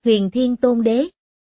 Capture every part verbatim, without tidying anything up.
Huyền Thiên Tôn Đế.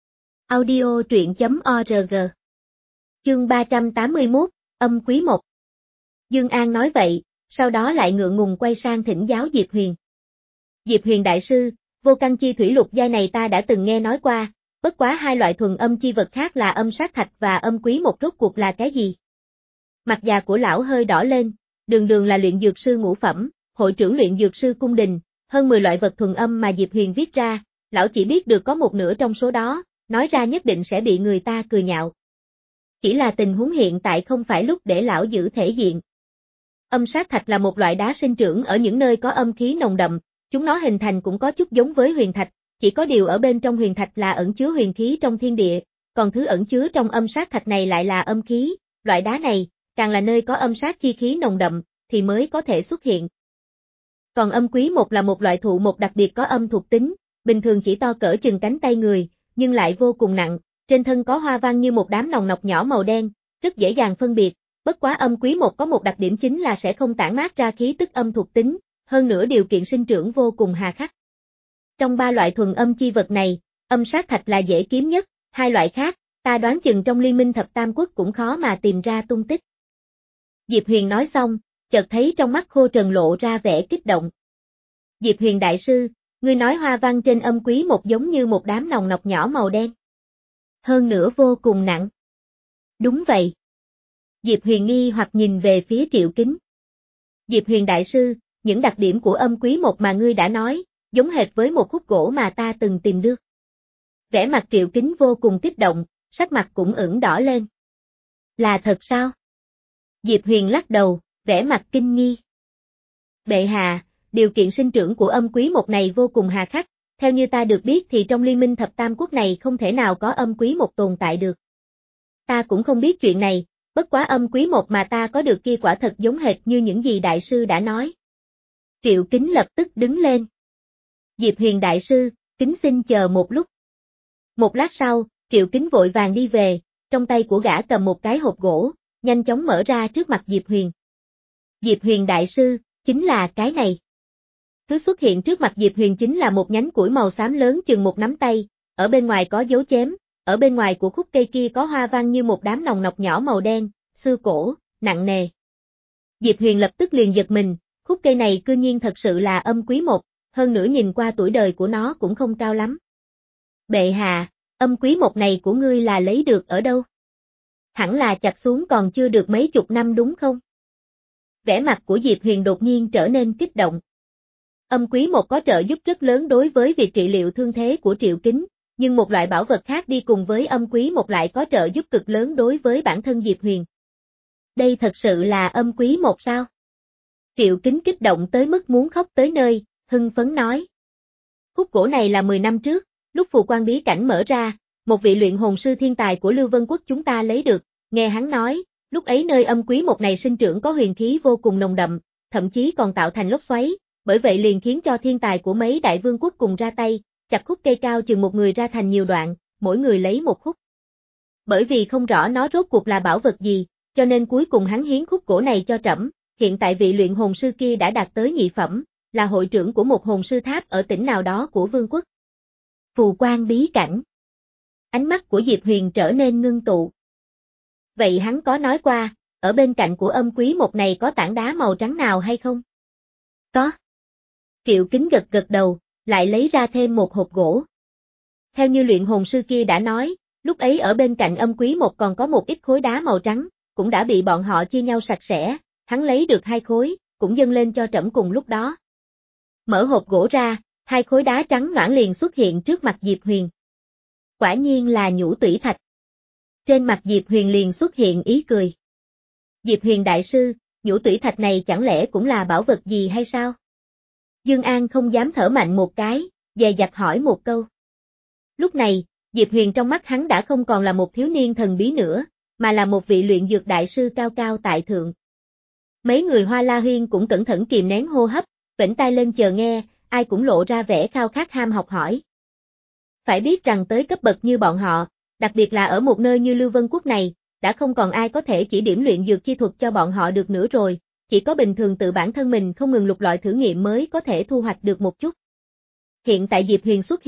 Audio truyện chấm org. Chương ba trăm tám mươi mốt, âm quý một. Dương An nói vậy, sau đó lại ngượng ngùng quay sang thỉnh giáo Diệp Huyền. Diệp Huyền đại sư, vô căn chi thủy lục giai này ta đã từng nghe nói qua, bất quá hai loại thuần âm chi vật khác là âm sát thạch và âm quý một rốt cuộc là cái gì? Mặt già của lão hơi đỏ lên, đường đường là luyện dược sư ngũ phẩm, hội trưởng luyện dược sư cung đình, hơn mười loại vật thuần âm mà Diệp Huyền viết ra, lão chỉ biết được có một nửa trong số đó, nói ra nhất định sẽ bị người ta cười nhạo. Chỉ là tình huống hiện tại không phải lúc để lão giữ thể diện. Âm sát thạch là một loại đá sinh trưởng ở những nơi có âm khí nồng đậm, chúng nó hình thành cũng có chút giống với huyền thạch, chỉ có điều ở bên trong huyền thạch là ẩn chứa huyền khí trong thiên địa, còn thứ ẩn chứa trong âm sát thạch này lại là âm khí, loại đá này, càng là nơi có âm sát chi khí nồng đậm, thì mới có thể xuất hiện. Còn âm quý một là một loại thụ một đặc biệt có âm thuộc tính, bình thường chỉ to cỡ chừng cánh tay người, nhưng lại vô cùng nặng, trên thân có hoa văn như một đám nòng nọc nhỏ màu đen, rất dễ dàng phân biệt, bất quá âm quý một có một đặc điểm chính là sẽ không tản mát ra khí tức âm thuộc tính, hơn nữa điều kiện sinh trưởng vô cùng hà khắc. Trong ba loại thuần âm chi vật này, âm sát thạch là dễ kiếm nhất, hai loại khác, ta đoán chừng trong liên minh thập tam quốc cũng khó mà tìm ra tung tích. Diệp Huyền nói xong, chợt thấy trong mắt Khô Trần lộ ra vẻ kích động. Diệp Huyền đại sư, ngươi nói hoa văn trên âm quý một giống như một đám nòng nọc nhỏ màu đen. Hơn nữa vô cùng nặng. Đúng vậy. Diệp Huyền nghi hoặc nhìn về phía Triệu Kính. Diệp Huyền đại sư, những đặc điểm của âm quý một mà ngươi đã nói, giống hệt với một khúc gỗ mà ta từng tìm được. Vẻ mặt Triệu Kính vô cùng kích động, sắc mặt cũng ửng đỏ lên. Là thật sao? Diệp Huyền lắc đầu, vẻ mặt kinh nghi. Bệ hạ, điều kiện sinh trưởng của âm quý một này vô cùng hà khắc, theo như ta được biết thì trong liên minh thập tam quốc này không thể nào có âm quý một tồn tại được. Ta cũng không biết chuyện này, bất quá âm quý một mà ta có được kia quả thật giống hệt như những gì đại sư đã nói. Triệu Kính lập tức đứng lên. Diệp Huyền đại sư, kính xin chờ một lúc. Một lát sau, Triệu Kính vội vàng đi về, trong tay của gã cầm một cái hộp gỗ, nhanh chóng mở ra trước mặt Diệp Huyền. Diệp Huyền đại sư, chính là cái này. Thứ xuất hiện trước mặt Diệp Huyền chính là một nhánh củi màu xám lớn chừng một nắm tay, ở bên ngoài có dấu chém, ở bên ngoài của khúc cây kia có hoa văn như một đám nòng nọc nhỏ màu đen, xưa cổ, nặng nề. Diệp Huyền lập tức liền giật mình, khúc cây này cư nhiên thật sự là âm quý một, hơn nữa nhìn qua tuổi đời của nó cũng không cao lắm. Bệ hạ, âm quý một này của ngươi là lấy được ở đâu? Hẳn là chặt xuống còn chưa được mấy chục năm đúng không? Vẻ mặt của Diệp Huyền đột nhiên trở nên kích động. Âm quý một có trợ giúp rất lớn đối với việc trị liệu thương thế của Triệu Kính, nhưng một loại bảo vật khác đi cùng với âm quý một lại có trợ giúp cực lớn đối với bản thân Diệp Huyền. Đây thật sự là âm quý một sao? Triệu Kính kích động tới mức muốn khóc tới nơi, hưng phấn nói. Khúc gỗ này là mười năm trước, lúc phù quan bí cảnh mở ra, một vị luyện hồn sư thiên tài của Lưu Vân Quốc chúng ta lấy được, nghe hắn nói, lúc ấy nơi âm quý một này sinh trưởng có huyền khí vô cùng nồng đậm, thậm chí còn tạo thành lốc xoáy, bởi vậy liền khiến cho thiên tài của mấy đại vương quốc cùng ra tay, chặt khúc cây cao chừng một người ra thành nhiều đoạn, mỗi người lấy một khúc. Bởi vì không rõ nó rốt cuộc là bảo vật gì, cho nên cuối cùng hắn hiến khúc gỗ này cho trẫm, hiện tại vị luyện hồn sư kia đã đạt tới nhị phẩm, là hội trưởng của một hồn sư tháp ở tỉnh nào đó của vương quốc. Phù quan bí cảnh. Ánh mắt của Diệp Huyền trở nên ngưng tụ. Vậy hắn có nói qua, ở bên cạnh của âm quý một này có tảng đá màu trắng nào hay không? Có. Triệu Kính gật gật đầu, lại lấy ra thêm một hộp gỗ. Theo như luyện hồn sư kia đã nói, lúc ấy ở bên cạnh âm quý một còn có một ít khối đá màu trắng, cũng đã bị bọn họ chia nhau sạch sẽ, hắn lấy được hai khối, cũng dâng lên cho trẫm cùng lúc đó. Mở hộp gỗ ra, hai khối đá trắng loãng liền xuất hiện trước mặt Diệp Huyền. Quả nhiên là nhũ tủy thạch. Trên mặt Diệp Huyền liền xuất hiện ý cười. Diệp Huyền đại sư, nhũ tủy thạch này chẳng lẽ cũng là bảo vật gì hay sao? Dương An không dám thở mạnh một cái, dè dặt hỏi một câu. Lúc này, Diệp Huyền trong mắt hắn đã không còn là một thiếu niên thần bí nữa, mà là một vị luyện dược đại sư cao cao tại thượng. Mấy người Hoa La Huyên cũng cẩn thận kìm nén hô hấp, vểnh tai lên chờ nghe, ai cũng lộ ra vẻ khao khát ham học hỏi. Phải biết rằng tới cấp bậc như bọn họ, đặc biệt là ở một nơi như Lưu Vân Quốc này, đã không còn ai có thể chỉ điểm luyện dược chi thuật cho bọn họ được nữa rồi, chỉ có bình thường tự bản thân mình không ngừng lục lọi thử nghiệm mới có thể thu hoạch được một chút. Hiện tại Diệp Huyền xuất hiện,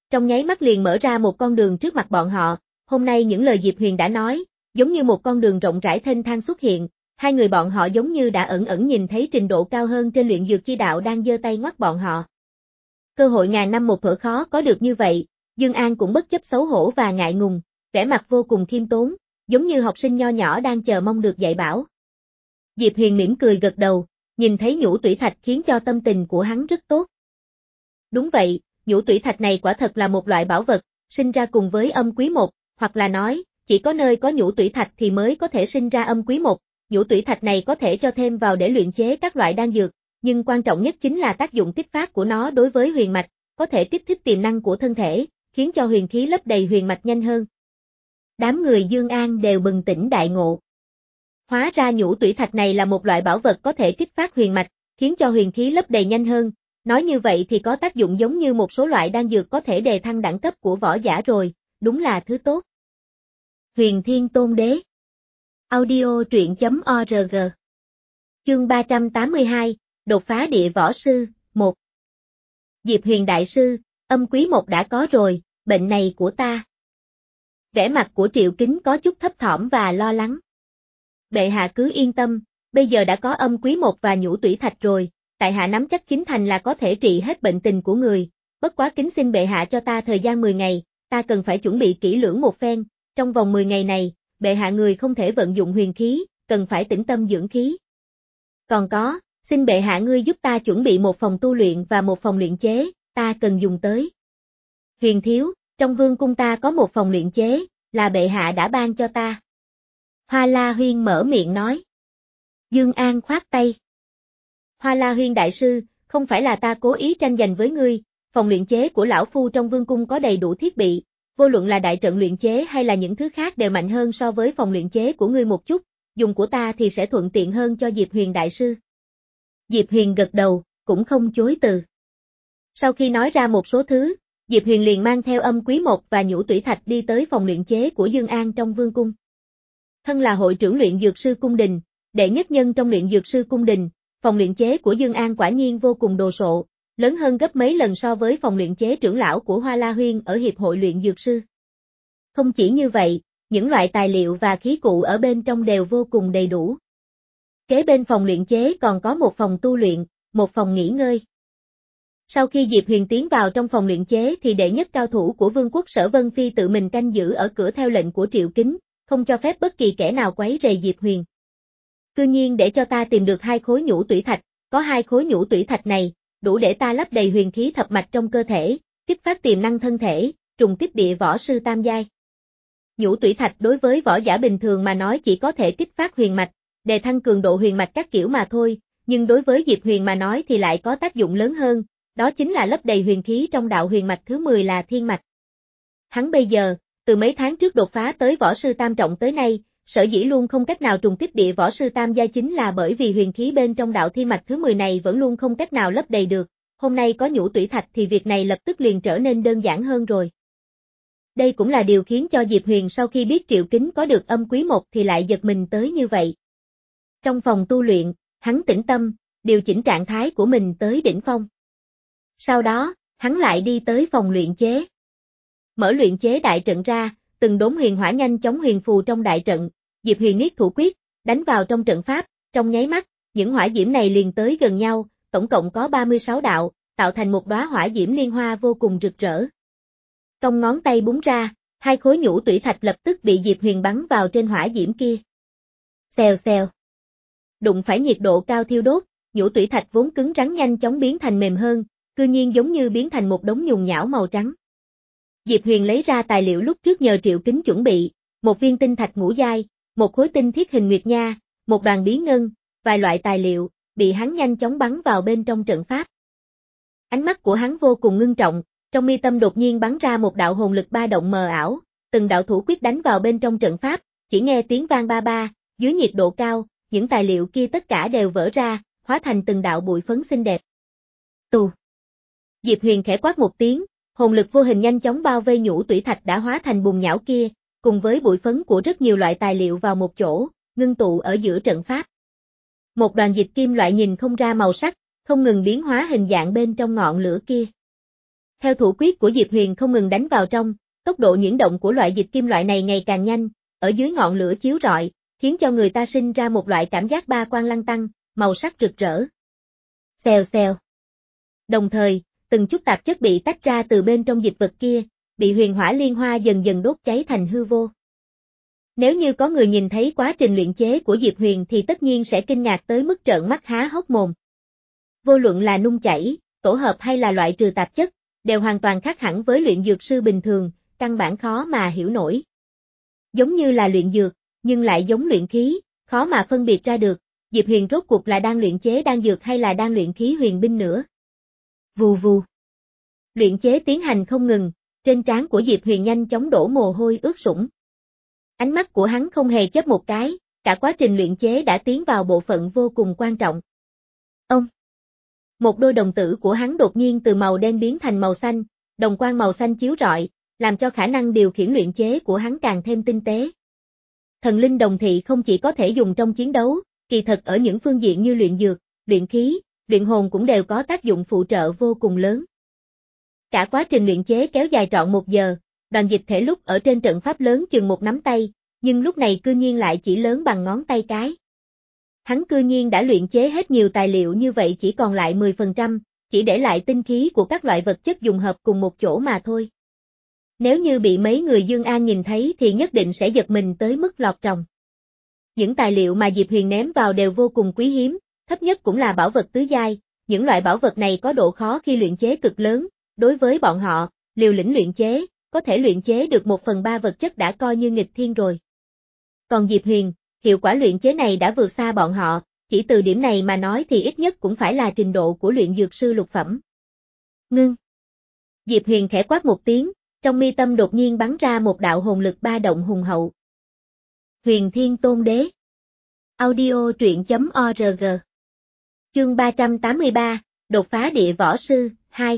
trong nháy mắt liền mở ra một con đường trước mặt bọn họ. Hôm nay những lời Diệp Huyền đã nói, giống như một con đường rộng rãi thênh thang xuất hiện, hai người bọn họ giống như đã ẩn ẩn nhìn thấy trình độ cao hơn trên luyện dược chi đạo đang giơ tay ngoắt bọn họ. Cơ hội ngàn năm một thở khó có được như vậy, Dương An cũng bất chấp xấu hổ và ngại ngùng, vẻ mặt vô cùng khiêm tốn, giống như học sinh nho nhỏ đang chờ mong được dạy bảo. Diệp Huyền mỉm cười gật đầu, nhìn thấy nhũ tủy thạch khiến cho tâm tình của hắn rất tốt. Đúng vậy, nhũ tủy thạch này quả thật là một loại bảo vật, sinh ra cùng với âm quý một, hoặc là nói, chỉ có nơi có nhũ tủy thạch thì mới có thể sinh ra âm quý một. Nhũ tủy thạch này có thể cho thêm vào để luyện chế các loại đan dược, nhưng quan trọng nhất chính là tác dụng kích phát của nó đối với huyền mạch, có thể kích thích tiềm năng của thân thể, khiến cho huyền khí lấp đầy huyền mạch nhanh hơn. Đám người Dương An đều bừng tỉnh đại ngộ. Hóa ra nhũ tủy thạch này là một loại bảo vật có thể kích phát huyền mạch, khiến cho huyền khí lấp đầy nhanh hơn. Nói như vậy thì có tác dụng giống như một số loại đan dược có thể đề thăng đẳng cấp của võ giả rồi, đúng là thứ tốt. Huyền Thiên Tôn Đế. Audio truyện chấm org. Chương ba trăm tám mươi hai, đột phá địa võ sư, một. Diệp Huyền đại sư, âm quý một đã có rồi, bệnh này của ta. Vẻ mặt của Triệu Kính có chút thấp thỏm và lo lắng. Bệ hạ cứ yên tâm, bây giờ đã có âm quý một và nhũ tủy thạch rồi, tại hạ nắm chắc chín thành là có thể trị hết bệnh tình của người, bất quá kính xin bệ hạ cho ta thời gian mười ngày, ta cần phải chuẩn bị kỹ lưỡng một phen, trong vòng mười ngày này, bệ hạ người không thể vận dụng huyền khí, cần phải tĩnh tâm dưỡng khí. Còn có, xin bệ hạ ngươi giúp ta chuẩn bị một phòng tu luyện và một phòng luyện chế, ta cần dùng tới. Huyền thiếu, trong vương cung ta có một phòng luyện chế, là bệ hạ đã ban cho ta. Hoa La Huyên mở miệng nói. Dương An khoát tay. Hoa La Huyên đại sư, không phải là ta cố ý tranh giành với ngươi, phòng luyện chế của lão phu trong vương cung có đầy đủ thiết bị, vô luận là đại trận luyện chế hay là những thứ khác đều mạnh hơn so với phòng luyện chế của ngươi một chút, dùng của ta thì sẽ thuận tiện hơn cho Diệp Huyền đại sư. Diệp Huyền gật đầu, cũng không chối từ. Sau khi nói ra một số thứ, Diệp Huyền liền mang theo âm quý một và nhũ tủy thạch đi tới phòng luyện chế của Dương An trong vương cung. Thân là hội trưởng luyện dược sư cung đình, đệ nhất nhân trong luyện dược sư cung đình, phòng luyện chế của Dương An quả nhiên vô cùng đồ sộ, lớn hơn gấp mấy lần so với phòng luyện chế trưởng lão của Hoa La Huyên ở hiệp hội luyện dược sư. Không chỉ như vậy, những loại tài liệu và khí cụ ở bên trong đều vô cùng đầy đủ. Kế bên phòng luyện chế còn có một phòng tu luyện, một phòng nghỉ ngơi. Sau khi Diệp Huyền tiến vào trong phòng luyện chế thì đệ nhất cao thủ của Vương quốc Sở Vân Phi tự mình canh giữ ở cửa theo lệnh của Triệu Kính, không cho phép bất kỳ kẻ nào quấy rầy Diệp Huyền. Cư nhiên để cho ta tìm được hai khối nhũ tủy thạch, có hai khối nhũ tủy thạch này, đủ để ta lấp đầy huyền khí thập mạch trong cơ thể, kích phát tiềm năng thân thể, trùng kích địa võ sư tam giai. Nhũ tủy thạch đối với võ giả bình thường mà nói chỉ có thể kích phát huyền mạch, đề thăng cường độ huyền mạch các kiểu mà thôi, nhưng đối với Diệp Huyền mà nói thì lại có tác dụng lớn hơn, đó chính là lấp đầy huyền khí trong đạo huyền mạch thứ mười là thiên mạch. Hắn bây giờ, từ mấy tháng trước đột phá tới võ sư tam trọng tới nay, sở dĩ luôn không cách nào trùng kích địa võ sư tam giai chính là bởi vì huyền khí bên trong đạo thiên mạch thứ mười này vẫn luôn không cách nào lấp đầy được, hôm nay có nhũ tủy thạch thì việc này lập tức liền trở nên đơn giản hơn rồi. Đây cũng là điều khiến cho Diệp Huyền sau khi biết Triệu Kính có được âm quý một thì lại giật mình tới như vậy. Trong phòng tu luyện, hắn tĩnh tâm, điều chỉnh trạng thái của mình tới đỉnh phong. Sau đó, hắn lại đi tới phòng luyện chế. Mở luyện chế đại trận ra, từng đốm huyền hỏa nhanh chóng huyền phù trong đại trận, Diệp Huyền niết thủ quyết, đánh vào trong trận pháp, trong nháy mắt, những hỏa diễm này liền tới gần nhau, tổng cộng có ba mươi sáu đạo, tạo thành một đóa hỏa diễm liên hoa vô cùng rực rỡ. Cong ngón tay búng ra, hai khối nhũ tủy thạch lập tức bị Diệp Huyền bắn vào trên hỏa diễm kia. Xèo xèo. Đụng phải nhiệt độ cao thiêu đốt, nhũ tủy thạch vốn cứng rắn nhanh chóng biến thành mềm hơn, cư nhiên giống như biến thành một đống nhùng nhão màu trắng. Diệp Huyền lấy ra tài liệu lúc trước nhờ Triệu Kính chuẩn bị, một viên tinh thạch ngũ giai, một khối tinh thiết hình nguyệt nha, một đoàn bí ngân, vài loại tài liệu, bị hắn nhanh chóng bắn vào bên trong trận pháp. Ánh mắt của hắn vô cùng ngưng trọng, trong mi tâm đột nhiên bắn ra một đạo hồn lực ba động mờ ảo, từng đạo thủ quyết đánh vào bên trong trận pháp, chỉ nghe tiếng vang ba ba, dưới nhiệt độ cao, những tài liệu kia tất cả đều vỡ ra, hóa thành từng đạo bụi phấn xinh đẹp. Tù. Diệp Huyền khẽ quát một tiếng, hồn lực vô hình nhanh chóng bao vây nhũ tủy thạch đã hóa thành bùn nhão kia, cùng với bụi phấn của rất nhiều loại tài liệu vào một chỗ, ngưng tụ ở giữa trận pháp. Một đoàn dịch kim loại nhìn không ra màu sắc, không ngừng biến hóa hình dạng bên trong ngọn lửa kia. Theo thủ quyết của Diệp Huyền không ngừng đánh vào trong, tốc độ chuyển động của loại dịch kim loại này ngày càng nhanh, ở dưới ngọn lửa chiếu rọi, khiến cho người ta sinh ra một loại cảm giác ba quang lăng tăng, màu sắc rực rỡ. Xèo xèo. Đồng thời, từng chút tạp chất bị tách ra từ bên trong dịch vật kia, bị huyền hỏa liên hoa dần dần đốt cháy thành hư vô. Nếu như có người nhìn thấy quá trình luyện chế của Diệp Huyền thì tất nhiên sẽ kinh ngạc tới mức trợn mắt há hốc mồm. Vô luận là nung chảy, tổ hợp hay là loại trừ tạp chất, đều hoàn toàn khác hẳn với luyện dược sư bình thường, căn bản khó mà hiểu nổi. Giống như là luyện dược, nhưng lại giống luyện khí, khó mà phân biệt ra được, Diệp Huyền rốt cuộc là đang luyện chế đan dược hay là đang luyện khí huyền binh nữa. Vù vù. Luyện chế tiến hành không ngừng, trên trán của Diệp Huyền nhanh chóng đổ mồ hôi ướt sũng. Ánh mắt của hắn không hề chớp một cái, cả quá trình luyện chế đã tiến vào bộ phận vô cùng quan trọng. Ông. Một đôi đồng tử của hắn đột nhiên từ màu đen biến thành màu xanh, đồng quang màu xanh chiếu rọi, làm cho khả năng điều khiển luyện chế của hắn càng thêm tinh tế. Thần linh đồng thị không chỉ có thể dùng trong chiến đấu, kỳ thật ở những phương diện như luyện dược, luyện khí, luyện hồn cũng đều có tác dụng phụ trợ vô cùng lớn. Cả quá trình luyện chế kéo dài trọn một giờ, đoàn dịch thể lúc ở trên trận pháp lớn chừng một nắm tay, nhưng lúc này cư nhiên lại chỉ lớn bằng ngón tay cái. Hắn cư nhiên đã luyện chế hết nhiều tài liệu như vậy chỉ còn lại mười phần trăm, chỉ để lại tinh khí của các loại vật chất dùng hợp cùng một chỗ mà thôi. Nếu như bị mấy người Dương An nhìn thấy thì nhất định sẽ giật mình tới mức lọt tròng. Những tài liệu mà Diệp Huyền ném vào đều vô cùng quý hiếm, thấp nhất cũng là bảo vật tứ giai, những loại bảo vật này có độ khó khi luyện chế cực lớn, đối với bọn họ, liều lĩnh luyện chế, có thể luyện chế được một phần ba vật chất đã coi như nghịch thiên rồi. Còn Diệp Huyền, hiệu quả luyện chế này đã vượt xa bọn họ, chỉ từ điểm này mà nói thì ít nhất cũng phải là trình độ của luyện dược sư lục phẩm. Ngưng. Diệp Huyền khẽ quát một tiếng, trong mi tâm đột nhiên bắn ra một đạo hồn lực ba động hùng hậu. Huyền Thiên Tôn Đế. Audio truyện chấm org. Chương ba trăm tám mươi ba, đột phá địa võ sư, hai.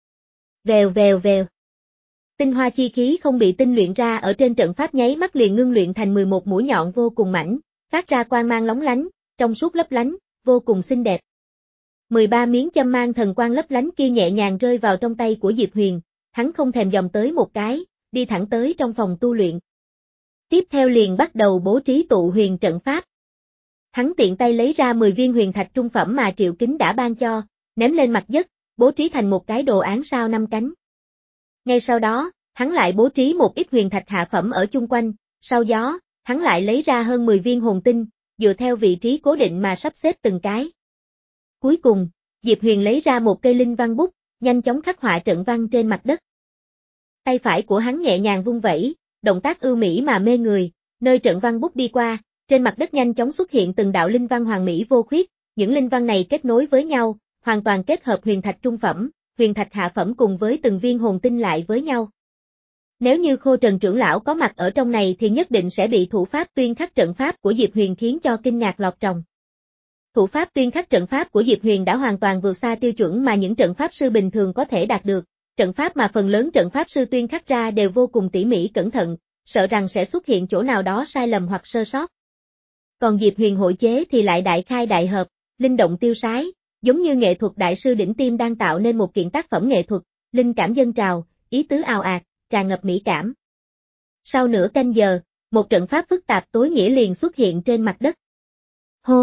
Vèo vèo vèo. Tinh hoa chi khí không bị tinh luyện ra ở trên trận pháp nháy mắt liền ngưng luyện thành mười một mũi nhọn vô cùng mảnh, phát ra quang mang lóng lánh, trong suốt lấp lánh, vô cùng xinh đẹp. mười ba miếng châm mang thần quang lấp lánh kia nhẹ nhàng rơi vào trong tay của Diệp Huyền, hắn không thèm dòm tới một cái, đi thẳng tới trong phòng tu luyện. Tiếp theo liền bắt đầu bố trí tụ huyền trận pháp. Hắn tiện tay lấy ra mười viên huyền thạch trung phẩm mà Triệu Kính đã ban cho, ném lên mặt đất, bố trí thành một cái đồ án sao năm cánh. Ngay sau đó, hắn lại bố trí một ít huyền thạch hạ phẩm ở chung quanh, sau đó, hắn lại lấy ra hơn mười viên hồn tinh, dựa theo vị trí cố định mà sắp xếp từng cái. Cuối cùng, Diệp Huyền lấy ra một cây linh văn bút, nhanh chóng khắc họa trận văn trên mặt đất. Tay phải của hắn nhẹ nhàng vung vẩy, động tác ưu mỹ mà mê người, nơi trận văn bút đi qua, trên mặt đất nhanh chóng xuất hiện từng đạo linh văn hoàn mỹ vô khuyết, những linh văn này kết nối với nhau, hoàn toàn kết hợp huyền thạch trung phẩm, huyền thạch hạ phẩm cùng với từng viên hồn tinh lại với nhau. Nếu như Khô Trần trưởng lão có mặt ở trong này thì nhất định sẽ bị thủ pháp tuyên khắc trận pháp của Diệp Huyền khiến cho kinh ngạc lọt tròng. Thủ pháp tuyên khắc trận pháp của Diệp Huyền đã hoàn toàn vượt xa tiêu chuẩn mà những trận pháp sư bình thường có thể đạt được, trận pháp mà phần lớn trận pháp sư tuyên khắc ra đều vô cùng tỉ mỉ cẩn thận, sợ rằng sẽ xuất hiện chỗ nào đó sai lầm hoặc sơ sót. Còn Diệp Huyền hội chế thì lại đại khai đại hợp, linh động tiêu sái, giống như nghệ thuật đại sư đỉnh tiêm đang tạo nên một kiện tác phẩm nghệ thuật, linh cảm dâng trào, ý tứ ào ạt, tràn ngập mỹ cảm. Sau nửa canh giờ, một trận pháp phức tạp tối nghĩa liền xuất hiện trên mặt đất. Hô!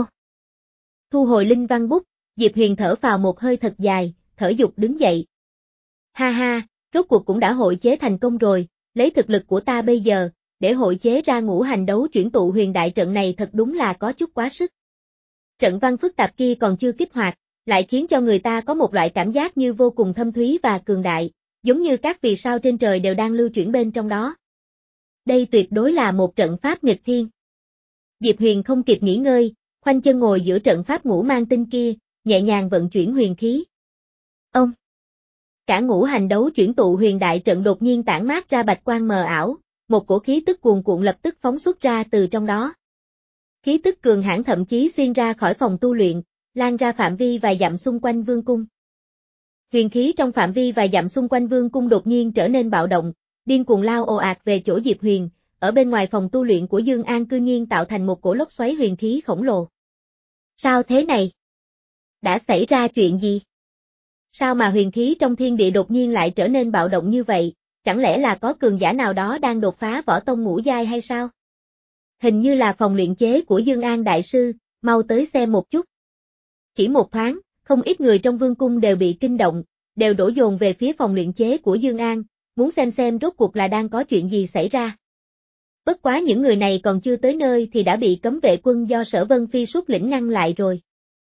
Thu hồi linh văn bút, Diệp Huyền thở phào một hơi thật dài, thở dục đứng dậy. Ha ha, rốt cuộc cũng đã hội chế thành công rồi, lấy thực lực của ta bây giờ, để hội chế ra ngũ hành đấu chuyển tụ huyền đại trận này thật đúng là có chút quá sức. Trận văn phức tạp kia còn chưa kích hoạt, lại khiến cho người ta có một loại cảm giác như vô cùng thâm thúy và cường đại, giống như các vì sao trên trời đều đang lưu chuyển bên trong đó. Đây tuyệt đối là một trận pháp nghịch thiên. Diệp Huyền không kịp nghỉ ngơi, khoanh chân ngồi giữa trận pháp ngũ mang tinh kia, nhẹ nhàng vận chuyển huyền khí. Ông! Cả ngũ hành đấu chuyển tụ huyền đại trận đột nhiên tản mát ra bạch quang mờ ảo, một cổ khí tức cuồn cuộn lập tức phóng xuất ra từ trong đó. Khí tức cường hãn thậm chí xuyên ra khỏi phòng tu luyện, lan ra phạm vi vài dặm xung quanh vương cung. Huyền khí trong phạm vi vài dặm xung quanh vương cung đột nhiên trở nên bạo động, điên cuồng lao ồ ạt về chỗ Diệp Huyền, ở bên ngoài phòng tu luyện của Dương An cư nhiên tạo thành một cổ lốc xoáy huyền khí khổng lồ. Sao thế này? Đã xảy ra chuyện gì? Sao mà huyền khí trong thiên địa đột nhiên lại trở nên bạo động như vậy, chẳng lẽ là có cường giả nào đó đang đột phá võ tông ngũ giai hay sao? Hình như là phòng luyện chế của Dương An đại sư, mau tới xem một chút. Chỉ một thoáng, không ít người trong vương cung đều bị kinh động, đều đổ dồn về phía phòng luyện chế của Dương An, muốn xem xem rốt cuộc là đang có chuyện gì xảy ra. Bất quá những người này còn chưa tới nơi thì đã bị cấm vệ quân do Sở Vân Phi xuất lĩnh ngăn lại rồi.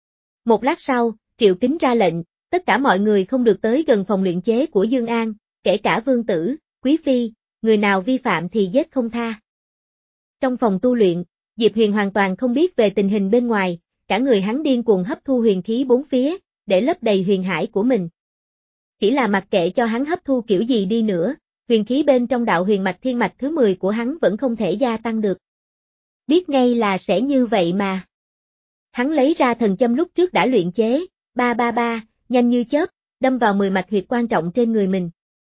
Một lát sau, Triệu Kính ra lệnh, tất cả mọi người không được tới gần phòng luyện chế của Dương An, kể cả vương tử, quý phi, người nào vi phạm thì giết không tha. Trong phòng tu luyện, Diệp Huyền hoàn toàn không biết về tình hình bên ngoài, cả người hắn điên cuồng hấp thu huyền khí bốn phía, để lấp đầy huyền hải của mình. Chỉ là mặc kệ cho hắn hấp thu kiểu gì đi nữa, huyền khí bên trong đạo huyền mạch thiên mạch thứ mười của hắn vẫn không thể gia tăng được. Biết ngay là sẽ như vậy mà. Hắn lấy ra thần châm lúc trước đã luyện chế, ba ba ba, nhanh như chớp, đâm vào mười mạch huyệt quan trọng trên người mình.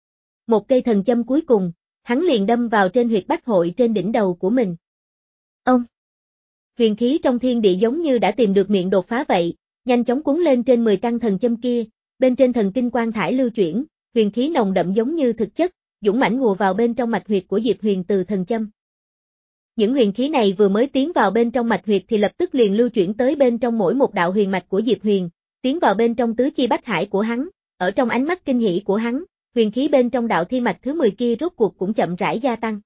Một cây thần châm cuối cùng, hắn liền đâm vào trên huyệt bách hội trên đỉnh đầu của mình. Ông! Huyền khí trong thiên địa giống như đã tìm được miệng đột phá vậy, nhanh chóng cuốn lên trên mười căn thần châm kia, bên trên thần kinh quang thải lưu chuyển, huyền khí nồng đậm giống như thực chất, dũng mãnh hùa vào bên trong mạch huyệt của Diệp Huyền từ thần châm. Những huyền khí này vừa mới tiến vào bên trong mạch huyệt thì lập tức liền lưu chuyển tới bên trong mỗi một đạo huyền mạch của Diệp Huyền, tiến vào bên trong tứ chi bách hải của hắn, ở trong ánh mắt kinh hỉ của hắn, huyền khí bên trong đạo thiên mạch thứ mười kia rốt cuộc cũng chậm rãi gia tăng.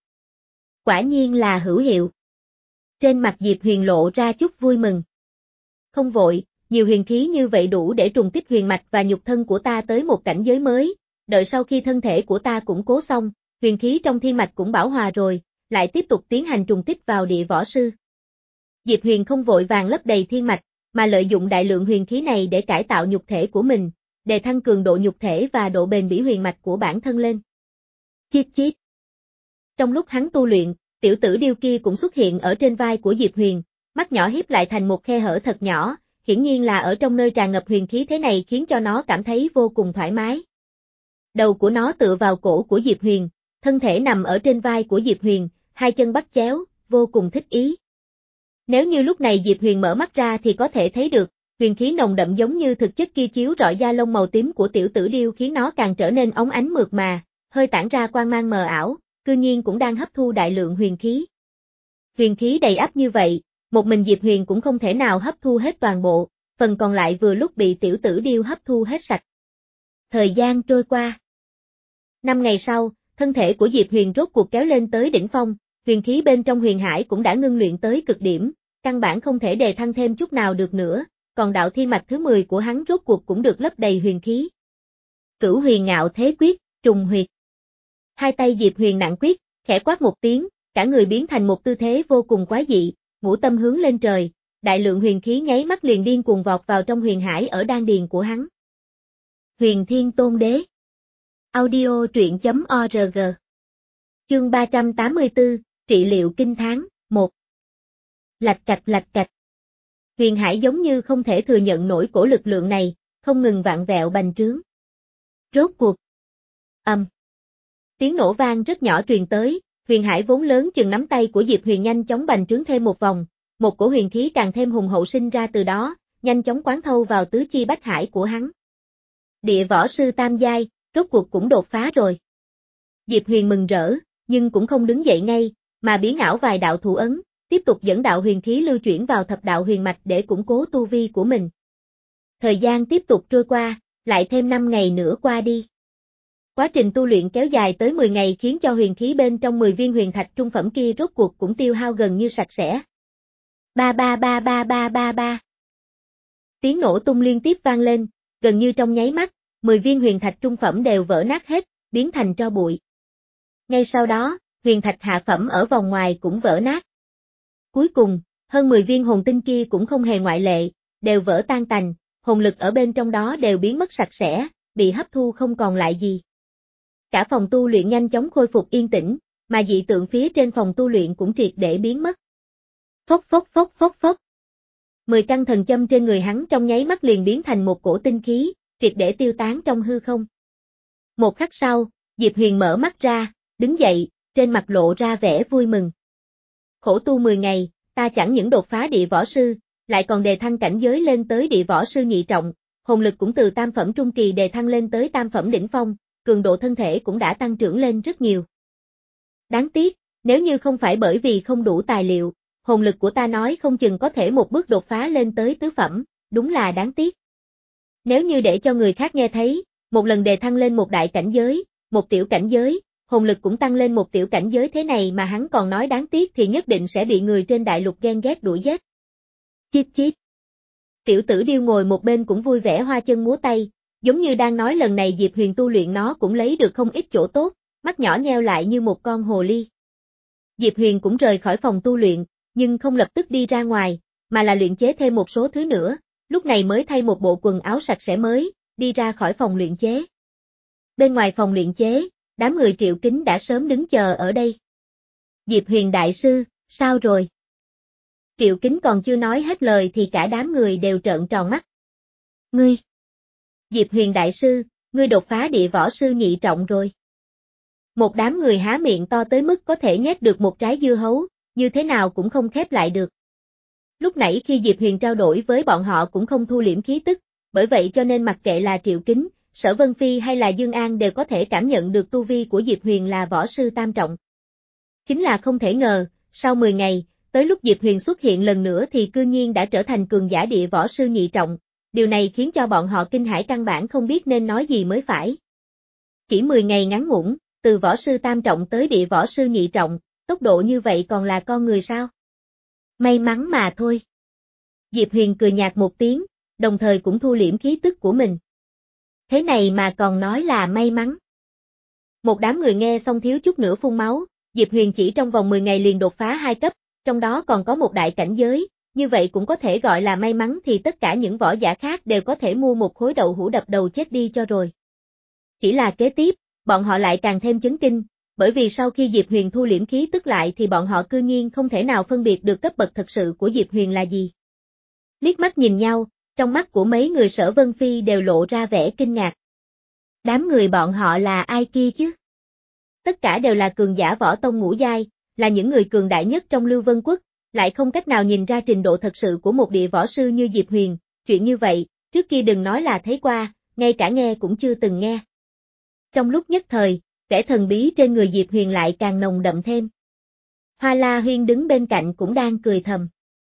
Quả nhiên là hữu hiệu. Trên mặt Diệp Huyền lộ ra chút vui mừng. Không vội, nhiều huyền khí như vậy đủ để trùng kích huyền mạch và nhục thân của ta tới một cảnh giới mới, đợi sau khi thân thể của ta củng cố xong, huyền khí trong thiên mạch cũng bảo hòa rồi, lại tiếp tục tiến hành trùng kích vào địa võ sư. Diệp Huyền không vội vàng lấp đầy thiên mạch, mà lợi dụng đại lượng huyền khí này để cải tạo nhục thể của mình, để thăng cường độ nhục thể và độ bền bỉ huyền mạch của bản thân lên. Chít chít. Trong lúc hắn tu luyện, tiểu tử điêu kia cũng xuất hiện ở trên vai của Diệp Huyền, mắt nhỏ hiếp lại thành một khe hở thật nhỏ, hiển nhiên là ở trong nơi tràn ngập huyền khí thế này khiến cho nó cảm thấy vô cùng thoải mái. Đầu của nó tựa vào cổ của Diệp Huyền, thân thể nằm ở trên vai của Diệp Huyền, hai chân bắt chéo, vô cùng thích ý. Nếu như lúc này Diệp Huyền mở mắt ra thì có thể thấy được, huyền khí nồng đậm giống như thực chất kia chiếu rọi da lông màu tím của tiểu tử điêu khiến nó càng trở nên óng ánh mượt mà, hơi tản ra quang mang mờ ảo, cư nhiên cũng đang hấp thu đại lượng huyền khí. Huyền khí đầy ắp như vậy, một mình Diệp Huyền cũng không thể nào hấp thu hết toàn bộ, phần còn lại vừa lúc bị tiểu tử điêu hấp thu hết sạch. Thời gian trôi qua. Năm ngày sau, thân thể của Diệp Huyền rốt cuộc kéo lên tới đỉnh phong, huyền khí bên trong huyền hải cũng đã ngưng luyện tới cực điểm, căn bản không thể đề thăng thêm chút nào được nữa, còn đạo thiên mạch thứ mười của hắn rốt cuộc cũng được lấp đầy huyền khí. Cửu huyền ngạo thế quyết, trùng huyệt. Hai tay Diệp Huyền nặng quyết, khẽ quát một tiếng, cả người biến thành một tư thế vô cùng quái dị, ngũ tâm hướng lên trời, đại lượng huyền khí nháy mắt liền điên cuồng vọt vào trong huyền hải ở đan điền của hắn. Huyền Thiên Tôn Đế. Audio truyện chấm org. Chương ba trăm tám mươi tư, trị liệu kinh thán, một. Lạch cạch lạch cạch. Huyền hải giống như không thể thừa nhận nổi cổ lực lượng này, không ngừng vặn vẹo bành trướng. Rốt cuộc. Âm. Tiếng nổ vang rất nhỏ truyền tới, huyền hải vốn lớn chừng nắm tay của Diệp Huyền nhanh chóng bành trướng thêm một vòng, một cổ huyền khí càng thêm hùng hậu sinh ra từ đó, nhanh chóng quán thâu vào tứ chi bách hải của hắn. Địa võ sư tam giai, rốt cuộc cũng đột phá rồi. Diệp Huyền mừng rỡ, nhưng cũng không đứng dậy ngay, mà biến ảo vài đạo thủ ấn, tiếp tục dẫn đạo huyền khí lưu chuyển vào thập đạo huyền mạch để củng cố tu vi của mình. Thời gian tiếp tục trôi qua, lại thêm năm ngày nữa qua đi. Quá trình tu luyện kéo dài tới mười ngày khiến cho huyền khí bên trong mười viên huyền thạch trung phẩm kia rốt cuộc cũng tiêu hao gần như sạch sẽ. Ba ba ba ba ba ba ba. Tiếng nổ tung liên tiếp vang lên, gần như trong nháy mắt, mười viên huyền thạch trung phẩm đều vỡ nát hết, biến thành tro bụi. Ngay sau đó, huyền thạch hạ phẩm ở vòng ngoài cũng vỡ nát. Cuối cùng, hơn mười viên hồn tinh kia cũng không hề ngoại lệ, đều vỡ tan tành, hồn lực ở bên trong đó đều biến mất sạch sẽ, bị hấp thu không còn lại gì. Cả phòng tu luyện nhanh chóng khôi phục yên tĩnh, mà dị tượng phía trên phòng tu luyện cũng triệt để biến mất. Phốc phốc phốc phốc phốc. Mười căn thần châm trên người hắn trong nháy mắt liền biến thành một cổ tinh khí, triệt để tiêu tán trong hư không. Một khắc sau, Diệp Huyền mở mắt ra, đứng dậy, trên mặt lộ ra vẻ vui mừng. Khổ tu mười ngày, ta chẳng những đột phá địa võ sư, lại còn đề thăng cảnh giới lên tới địa võ sư nhị trọng, hồn lực cũng từ tam phẩm trung kỳ đề thăng lên tới tam phẩm đỉnh phong, cường độ thân thể cũng đã tăng trưởng lên rất nhiều. Đáng tiếc, nếu như không phải bởi vì không đủ tài liệu, hồn lực của ta nói không chừng có thể một bước đột phá lên tới tứ phẩm, đúng là đáng tiếc. Nếu như để cho người khác nghe thấy, một lần đề thăng lên một đại cảnh giới, một tiểu cảnh giới, hồn lực cũng tăng lên một tiểu cảnh giới thế này mà hắn còn nói đáng tiếc thì nhất định sẽ bị người trên đại lục ghen ghét đuổi giết. Chít chít. Tiểu tử điêu ngồi một bên cũng vui vẻ hoa chân múa tay, giống như đang nói lần này Diệp Huyền tu luyện nó cũng lấy được không ít chỗ tốt, mắt nhỏ nheo lại như một con hồ ly. Diệp Huyền cũng rời khỏi phòng tu luyện, nhưng không lập tức đi ra ngoài, mà là luyện chế thêm một số thứ nữa, lúc này mới thay một bộ quần áo sạch sẽ mới, đi ra khỏi phòng luyện chế. Bên ngoài phòng luyện chế, đám người Triệu Kính đã sớm đứng chờ ở đây. Diệp Huyền đại sư, sao rồi? Triệu Kính còn chưa nói hết lời thì cả đám người đều trợn tròn mắt. Ngươi! Diệp Huyền đại sư, ngươi đột phá địa võ sư nhị trọng rồi. Một đám người há miệng to tới mức có thể nhét được một trái dưa hấu, như thế nào cũng không khép lại được. Lúc nãy khi Diệp Huyền trao đổi với bọn họ cũng không thu liễm khí tức, bởi vậy cho nên mặc kệ là Triệu Kính, Sở Vân Phi hay là Dương An đều có thể cảm nhận được tu vi của Diệp Huyền là võ sư tam trọng. Chính là không thể ngờ, sau mười ngày, tới lúc Diệp Huyền xuất hiện lần nữa thì cư nhiên đã trở thành cường giả địa võ sư nhị trọng, điều này khiến cho bọn họ kinh hãi căn bản không biết nên nói gì mới phải. Chỉ mười ngày ngắn ngủn, từ võ sư tam trọng tới địa võ sư nhị trọng, tốc độ như vậy còn là con người sao? May mắn mà thôi. Diệp Huyền cười nhạt một tiếng, đồng thời cũng thu liễm khí tức của mình. Thế này mà còn nói là may mắn. Một đám người nghe xong thiếu chút nữa phun máu, Diệp Huyền chỉ trong vòng mười ngày liền đột phá hai cấp, trong đó còn có một đại cảnh giới, như vậy cũng có thể gọi là may mắn thì tất cả những võ giả khác đều có thể mua một khối đậu hũ đập đầu chết đi cho rồi. Chỉ là kế tiếp, bọn họ lại càng thêm chấn kinh, bởi vì sau khi Diệp Huyền thu liễm khí tức lại thì bọn họ cư nhiên không thể nào phân biệt được cấp bậc thật sự của Diệp Huyền là gì. Liếc mắt nhìn nhau, trong mắt của mấy người Sở Vân Phi đều lộ ra vẻ kinh ngạc. Đám người bọn họ là ai kia chứ? Tất cả đều là cường giả võ tông ngũ giai, là những người cường đại nhất trong Lưu Vân Quốc, lại không cách nào nhìn ra trình độ thật sự của một địa võ sư như Diệp Huyền, chuyện như vậy, trước kia đừng nói là thấy qua, ngay cả nghe cũng chưa từng nghe. Trong lúc nhất thời, vẻ thần bí trên người Diệp Huyền lại càng nồng đậm thêm. Hoa La Huyên đứng bên cạnh cũng đang cười thầm.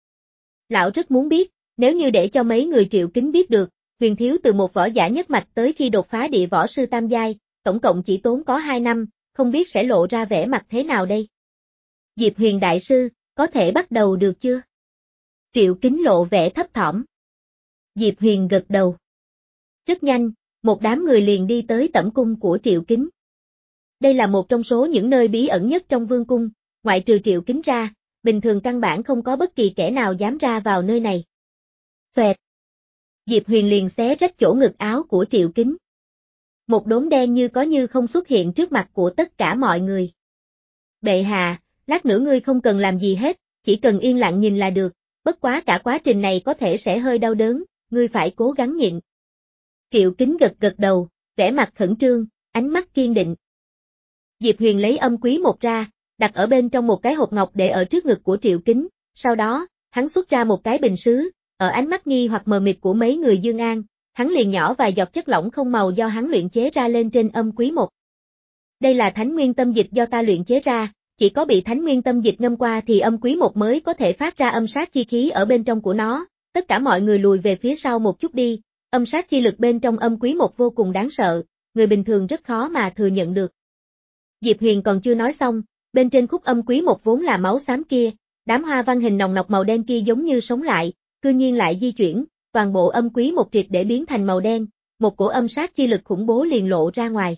Lão rất muốn biết, nếu như để cho mấy người Triệu Kính biết được, Huyền thiếu từ một võ giả nhất mạch tới khi đột phá địa võ sư tam giai, tổng cộng chỉ tốn có hai năm, không biết sẽ lộ ra vẻ mặt thế nào đây. Diệp Huyền đại sư, có thể bắt đầu được chưa? Triệu Kính lộ vẻ thấp thỏm. Diệp Huyền gật đầu. Rất nhanh, một đám người liền đi tới tẩm cung của Triệu Kính. Đây là một trong số những nơi bí ẩn nhất trong vương cung, ngoại trừ Triệu Kính ra, bình thường căn bản không có bất kỳ kẻ nào dám ra vào nơi này. Xoẹt. Diệp Huyền liền xé rách chỗ ngực áo của Triệu Kính. Một đốm đen như có như không xuất hiện trước mặt của tất cả mọi người. Bệ hạ, lát nữa ngươi không cần làm gì hết, chỉ cần yên lặng nhìn là được, bất quá cả quá trình này có thể sẽ hơi đau đớn, ngươi phải cố gắng nhịn. Triệu Kính gật gật đầu, vẻ mặt khẩn trương, ánh mắt kiên định. Diệp Huyền lấy âm quý một ra, đặt ở bên trong một cái hộp ngọc để ở trước ngực của Triệu Kính, sau đó, hắn xuất ra một cái bình sứ, ở ánh mắt nghi hoặc mờ mịt của mấy người Dương An, hắn liền nhỏ vài giọt chất lỏng không màu do hắn luyện chế ra lên trên âm quý một. Đây là Thánh Nguyên Tâm Dịch do ta luyện chế ra, chỉ có bị Thánh Nguyên Tâm Dịch ngâm qua thì âm quý một mới có thể phát ra âm sát chi khí ở bên trong của nó, tất cả mọi người lùi về phía sau một chút đi, âm sát chi lực bên trong âm quý một vô cùng đáng sợ, người bình thường rất khó mà thừa nhận được. Diệp Huyền còn chưa nói xong, bên trên khúc âm quý một vốn là máu xám kia, đám hoa văn hình nòng nọc màu đen kia giống như sống lại, cư nhiên lại di chuyển, toàn bộ âm quý một triệt để biến thành màu đen, một cổ âm sát chi lực khủng bố liền lộ ra ngoài.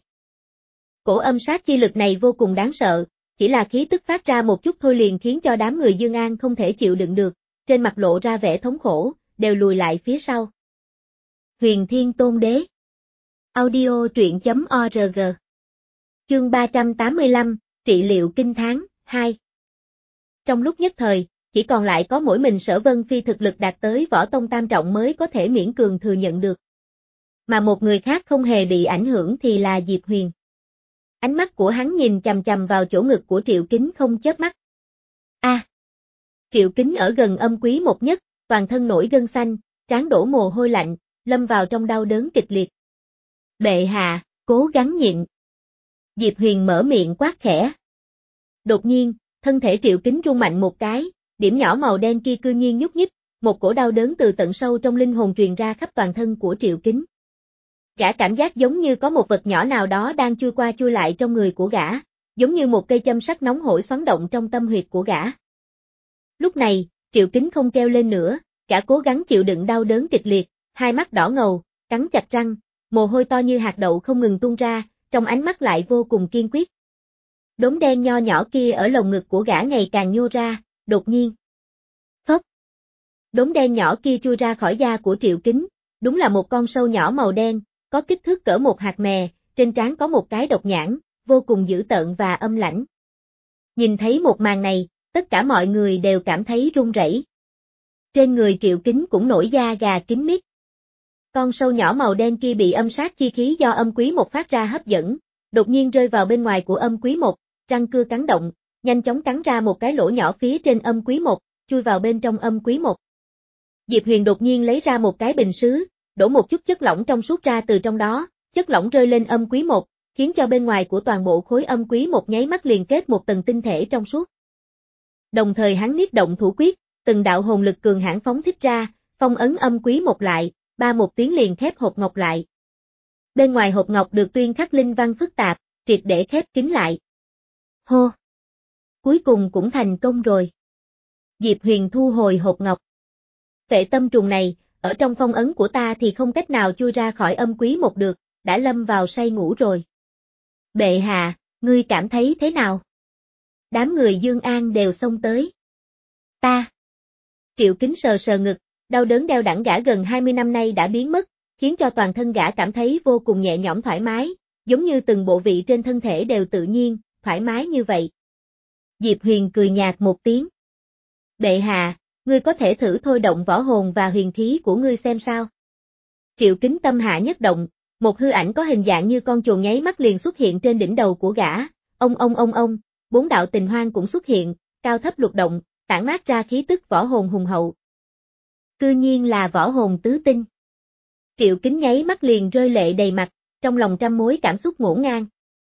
Cổ âm sát chi lực này vô cùng đáng sợ, chỉ là khí tức phát ra một chút thôi liền khiến cho đám người Dương An không thể chịu đựng được, trên mặt lộ ra vẻ thống khổ, đều lùi lại phía sau. Huyền Thiên Tôn Đế. Audio truyện chấm org. Chương ba trăm tám mươi lăm, trị liệu kinh thán, hai. Trong lúc nhất thời, chỉ còn lại có mỗi mình Sở Vân Phi thực lực đạt tới võ tông tam trọng mới có thể miễn cường thừa nhận được. Mà một người khác không hề bị ảnh hưởng thì là Diệp Huyền. Ánh mắt của hắn nhìn chằm chằm vào chỗ ngực của Triệu Kính không chớp mắt. A. À, Triệu Kính ở gần âm quý một nhất, toàn thân nổi gân xanh, trán đổ mồ hôi lạnh, lâm vào trong đau đớn kịch liệt. Bệ hạ, cố gắng nhịn. Diệp Huyền mở miệng quát khẽ. Đột nhiên, thân thể Triệu Kính rung mạnh một cái, điểm nhỏ màu đen kia cư nhiên nhúc nhích, một cổ đau đớn từ tận sâu trong linh hồn truyền ra khắp toàn thân của Triệu Kính. Gã cảm giác giống như có một vật nhỏ nào đó đang chui qua chui lại trong người của gã, giống như một cây châm sắt nóng hổi xoắn động trong tâm huyệt của gã. Lúc này, Triệu Kính không kêu lên nữa, gã cố gắng chịu đựng đau đớn kịch liệt, hai mắt đỏ ngầu, cắn chặt răng, mồ hôi to như hạt đậu không ngừng tuôn ra, trong ánh mắt lại vô cùng kiên quyết. Đốm đen nho nhỏ kia ở lồng ngực của gã ngày càng nhô ra, đột nhiên. Phốc. Đốm đen nhỏ kia chui ra khỏi da của Triệu Kính, đúng là một con sâu nhỏ màu đen, có kích thước cỡ một hạt mè, trên trán có một cái độc nhãn, vô cùng dữ tợn và âm lãnh. Nhìn thấy một màn này, tất cả mọi người đều cảm thấy run rẩy. Trên người Triệu Kính cũng nổi da gà kín mít. Con sâu nhỏ màu đen kia bị âm sát chi khí do âm quý một phát ra hấp dẫn, đột nhiên rơi vào bên ngoài của âm quý một, răng cưa cắn động, nhanh chóng cắn ra một cái lỗ nhỏ phía trên âm quý một, chui vào bên trong âm quý một. Diệp Huyền đột nhiên lấy ra một cái bình sứ, đổ một chút chất lỏng trong suốt ra từ trong đó, chất lỏng rơi lên âm quý một, khiến cho bên ngoài của toàn bộ khối âm quý một nháy mắt liền kết một tầng tinh thể trong suốt. Đồng thời hắn niết động thủ quyết, từng đạo hồn lực cường hãn phóng thích ra, phong ấn âm quý một lại, ba một tiếng liền khép hộp ngọc lại. Bên ngoài hộp ngọc được tuyên khắc linh văn phức tạp, triệt để khép kín lại. Hô! Cuối cùng cũng thành công rồi. Diệp Huyền thu hồi hộp ngọc. Phệ tâm trùng này, ở trong phong ấn của ta thì không cách nào chui ra khỏi âm quý một được, đã lâm vào say ngủ rồi. Bệ hạ, ngươi cảm thấy thế nào? Đám người Dương An đều xông tới. Ta! Triệu Kính sờ sờ ngực, đau đớn đeo đẳng gã gần hai mươi năm nay đã biến mất, khiến cho toàn thân gã cảm thấy vô cùng nhẹ nhõm thoải mái, giống như từng bộ vị trên thân thể đều tự nhiên, thoải mái như vậy. Diệp Huyền cười nhạt một tiếng. Bệ hạ, ngươi có thể thử thôi động võ hồn và huyền khí của ngươi xem sao. Triệu Kính tâm hạ nhất động, một hư ảnh có hình dạng như con chuồn nháy mắt liền xuất hiện trên đỉnh đầu của gã, ông ông ông ông, bốn đạo tình hoang cũng xuất hiện, cao thấp lục động, tản mát ra khí tức võ hồn hùng hậu. Cư nhiên là võ hồn tứ tinh. Triệu Kính nháy mắt liền rơi lệ đầy mặt, trong lòng trăm mối cảm xúc ngổn ngang.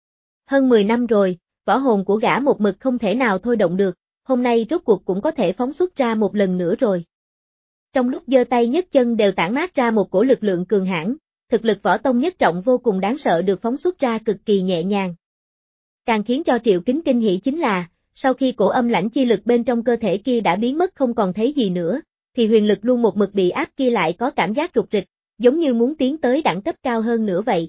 Hơn mười năm rồi, võ hồn của gã một mực không thể nào thôi động được, hôm nay rốt cuộc cũng có thể phóng xuất ra một lần nữa rồi. Trong lúc giơ tay nhấc chân đều tản mát ra một cổ lực lượng cường hãn, thực lực võ tông nhất trọng vô cùng đáng sợ được phóng xuất ra cực kỳ nhẹ nhàng. Càng khiến cho Triệu Kính kinh hỉ chính là, sau khi cổ âm lãnh chi lực bên trong cơ thể kia đã biến mất không còn thấy gì nữa, thì huyền lực luôn một mực bị áp kia lại có cảm giác rục rịch, giống như muốn tiến tới đẳng cấp cao hơn nữa vậy.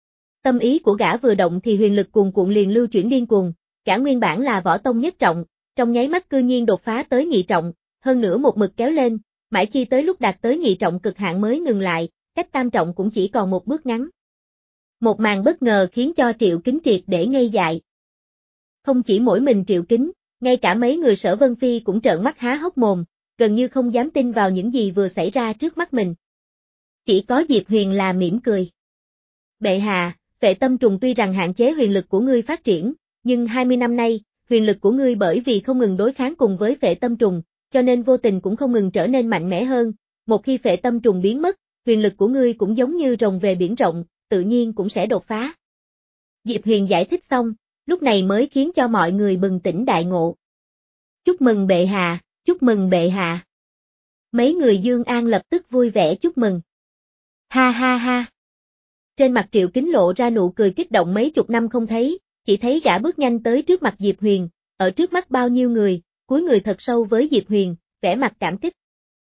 Tâm ý của gã vừa động thì huyền lực cuồn cuộn liền lưu chuyển điên cuồng, gã nguyên bản là võ tông nhất trọng, trong nháy mắt cư nhiên đột phá tới nhị trọng, hơn nữa một mực kéo lên, mãi chi tới lúc đạt tới nhị trọng cực hạn mới ngừng lại, cách tam trọng cũng chỉ còn một bước ngắn. Một màn bất ngờ khiến cho Triệu Kính triệt để ngây dại. Không chỉ mỗi mình Triệu Kính, ngay cả mấy người Sở Vân Phi cũng trợn mắt há hốc mồm, gần như không dám tin vào những gì vừa xảy ra trước mắt mình. Chỉ có Diệp Huyền là mỉm cười. Bệ hạ, phệ tâm trùng tuy rằng hạn chế huyền lực của ngươi phát triển, nhưng hai mươi năm nay, huyền lực của ngươi bởi vì không ngừng đối kháng cùng với phệ tâm trùng, cho nên vô tình cũng không ngừng trở nên mạnh mẽ hơn, một khi phệ tâm trùng biến mất, huyền lực của ngươi cũng giống như rồng về biển rộng, tự nhiên cũng sẽ đột phá. Diệp Huyền giải thích xong, lúc này mới khiến cho mọi người bừng tỉnh đại ngộ. Chúc mừng bệ hạ, chúc mừng bệ hạ. Mấy người Dương An lập tức vui vẻ chúc mừng. Ha ha ha. Trên mặt Triệu Kính lộ ra nụ cười kích động mấy chục năm không thấy, chỉ thấy gã bước nhanh tới trước mặt Diệp Huyền, ở trước mắt bao nhiêu người, cúi người thật sâu với Diệp Huyền, vẻ mặt cảm kích.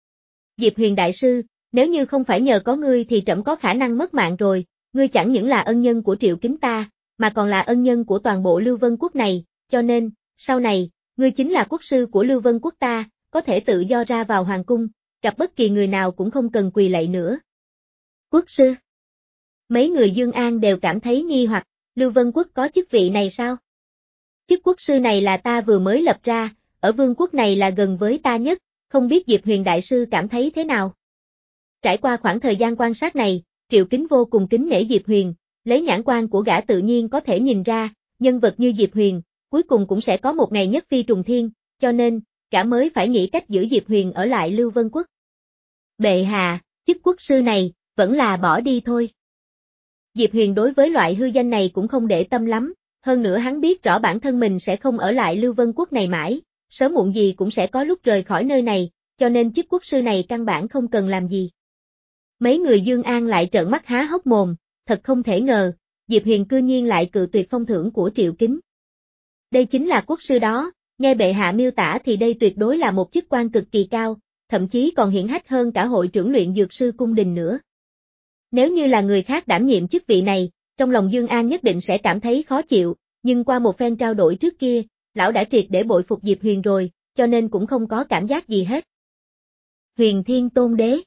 Diệp Huyền đại sư, nếu như không phải nhờ có ngươi thì trẫm có khả năng mất mạng rồi, ngươi chẳng những là ân nhân của Triệu Kính ta, mà còn là ân nhân của toàn bộ Lưu Vân Quốc này, cho nên, sau này, ngươi chính là quốc sư của Lưu Vân Quốc ta, có thể tự do ra vào hoàng cung, gặp bất kỳ người nào cũng không cần quỳ lạy nữa. Quốc sư? Mấy người Dương An đều cảm thấy nghi hoặc, Lưu Vân Quốc có chức vị này sao? Chức quốc sư này là ta vừa mới lập ra, ở vương quốc này là gần với ta nhất, không biết Diệp Huyền đại sư cảm thấy thế nào? Trải qua khoảng thời gian quan sát này, Triệu Kính vô cùng kính nể Diệp Huyền, lấy nhãn quan của gã tự nhiên có thể nhìn ra, nhân vật như Diệp Huyền, cuối cùng cũng sẽ có một ngày nhất phi trùng thiên, cho nên, gã mới phải nghĩ cách giữ Diệp Huyền ở lại Lưu Vân Quốc. Bệ hạ, chức quốc sư này, vẫn là bỏ đi thôi. Diệp Huyền đối với loại hư danh này cũng không để tâm lắm, hơn nữa hắn biết rõ bản thân mình sẽ không ở lại Lưu Vân Quốc này mãi, sớm muộn gì cũng sẽ có lúc rời khỏi nơi này, cho nên chức quốc sư này căn bản không cần làm gì. Mấy người Dương An lại trợn mắt há hốc mồm, thật không thể ngờ, Diệp Huyền cư nhiên lại cự tuyệt phong thưởng của Triệu Kính. Đây chính là quốc sư đó, nghe bệ hạ miêu tả thì đây tuyệt đối là một chức quan cực kỳ cao, thậm chí còn hiển hách hơn cả hội trưởng luyện dược sư cung đình nữa. Nếu như là người khác đảm nhiệm chức vị này, trong lòng Dương An nhất định sẽ cảm thấy khó chịu, nhưng qua một phen trao đổi trước kia, lão đã triệt để bội phục Diệp Huyền rồi, cho nên cũng không có cảm giác gì hết. Huyền Thiên Tôn Đế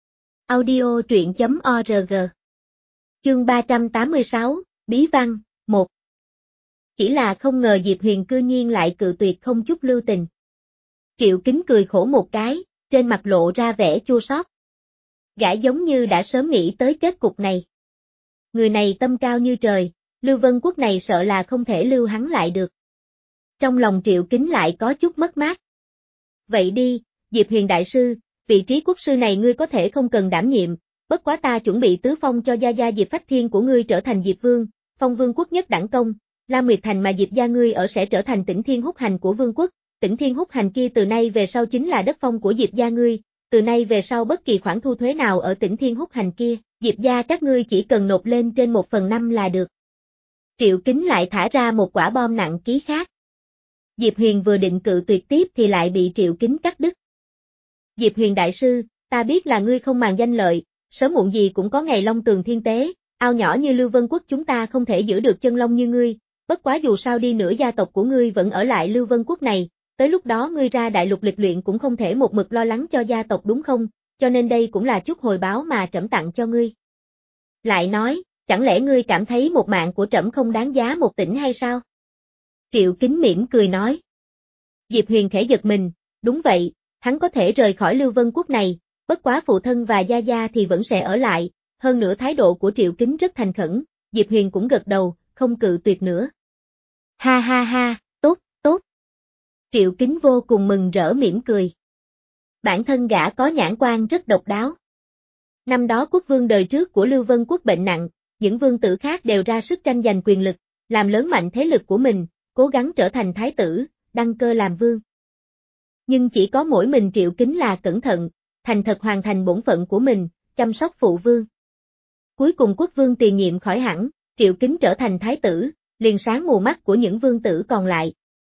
Audio truyện chấm org Chương ba trăm tám mươi sáu, Bí Văn, một Chỉ là không ngờ Diệp Huyền cư nhiên lại cự tuyệt không chút lưu tình. Triệu Kính cười khổ một cái, trên mặt lộ ra vẻ chua xót. Gã giống như đã sớm nghĩ tới kết cục này. Người này tâm cao như trời, Lưu Vân Quốc này sợ là không thể lưu hắn lại được. Trong lòng Triệu Kính lại có chút mất mát. Vậy đi, Diệp Huyền đại sư, vị trí quốc sư này ngươi có thể không cần đảm nhiệm, bất quá ta chuẩn bị tứ phong cho gia gia Diệp Phách Thiên của ngươi trở thành Diệp Vương, phong vương quốc nhất đẳng công, Lam Nguyệt Thành mà Diệp gia ngươi ở sẽ trở thành tỉnh Thiên Húc Hành của vương quốc, tỉnh Thiên Húc Hành kia từ nay về sau chính là đất phong của Diệp gia ngươi, từ nay về sau bất kỳ khoản thu thuế nào ở tỉnh Thiên Húc Hành kia, Diệp gia các ngươi chỉ cần nộp lên trên một phần năm là được. Triệu Kính lại thả ra một quả bom nặng ký khác. Diệp Huyền vừa định cự tuyệt tiếp thì lại bị Triệu Kính cắt đứt. Diệp Huyền đại sư, ta biết là ngươi không màng danh lợi, sớm muộn gì cũng có ngày long tường thiên tế, ao nhỏ như Lưu Vân Quốc chúng ta không thể giữ được chân long như ngươi, bất quá dù sao đi nữa gia tộc của ngươi vẫn ở lại Lưu Vân Quốc này, tới lúc đó ngươi ra đại lục lịch luyện cũng không thể một mực lo lắng cho gia tộc đúng không, cho nên đây cũng là chút hồi báo mà trẫm tặng cho ngươi. Lại nói, chẳng lẽ ngươi cảm thấy một mạng của trẫm không đáng giá một tỉnh hay sao? Triệu Kính mỉm cười nói. Diệp Huyền khẽ giật mình, đúng vậy, hắn có thể rời khỏi Lưu Vân Quốc này, bất quá phụ thân và gia gia thì vẫn sẽ ở lại, hơn nữa thái độ của Triệu Kính rất thành khẩn, Diệp Huyền cũng gật đầu, không cự tuyệt nữa. Ha ha ha, tốt, tốt. Triệu Kính vô cùng mừng rỡ mỉm cười. Bản thân gã có nhãn quan rất độc đáo. Năm đó quốc vương đời trước của Lưu Vân Quốc bệnh nặng, những vương tử khác đều ra sức tranh giành quyền lực, làm lớn mạnh thế lực của mình, cố gắng trở thành thái tử, đăng cơ làm vương. Nhưng chỉ có mỗi mình Triệu Kính là cẩn thận, thành thật hoàn thành bổn phận của mình, chăm sóc phụ vương. Cuối cùng quốc vương tiền nhiệm khỏi hẳn, Triệu Kính trở thành thái tử, liền sáng mù mắt của những vương tử còn lại.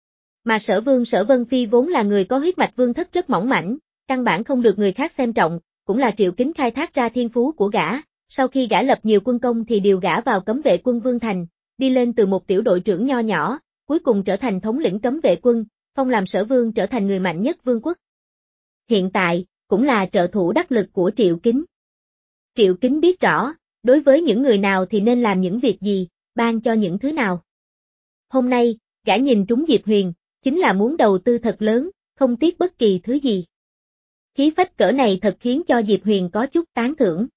Mà Sở Vương Sở Vân Phi vốn là người có huyết mạch vương thất rất mỏng mảnh, căn bản không được người khác xem trọng, cũng là Triệu Kính khai thác ra thiên phú của gã, sau khi gã lập nhiều quân công thì điều gã vào cấm vệ quân Vương Thành, đi lên từ một tiểu đội trưởng nho nhỏ, cuối cùng trở thành thống lĩnh cấm vệ quân, phong làm Sở Vương trở thành người mạnh nhất vương quốc. Hiện tại, cũng là trợ thủ đắc lực của Triệu Kính. Triệu Kính biết rõ, đối với những người nào thì nên làm những việc gì, ban cho những thứ nào. Hôm nay, gã nhìn trúng Diệp Huyền, chính là muốn đầu tư thật lớn, không tiếc bất kỳ thứ gì. Khí phách cỡ này thật khiến cho Diệp Huyền có chút tán thưởng.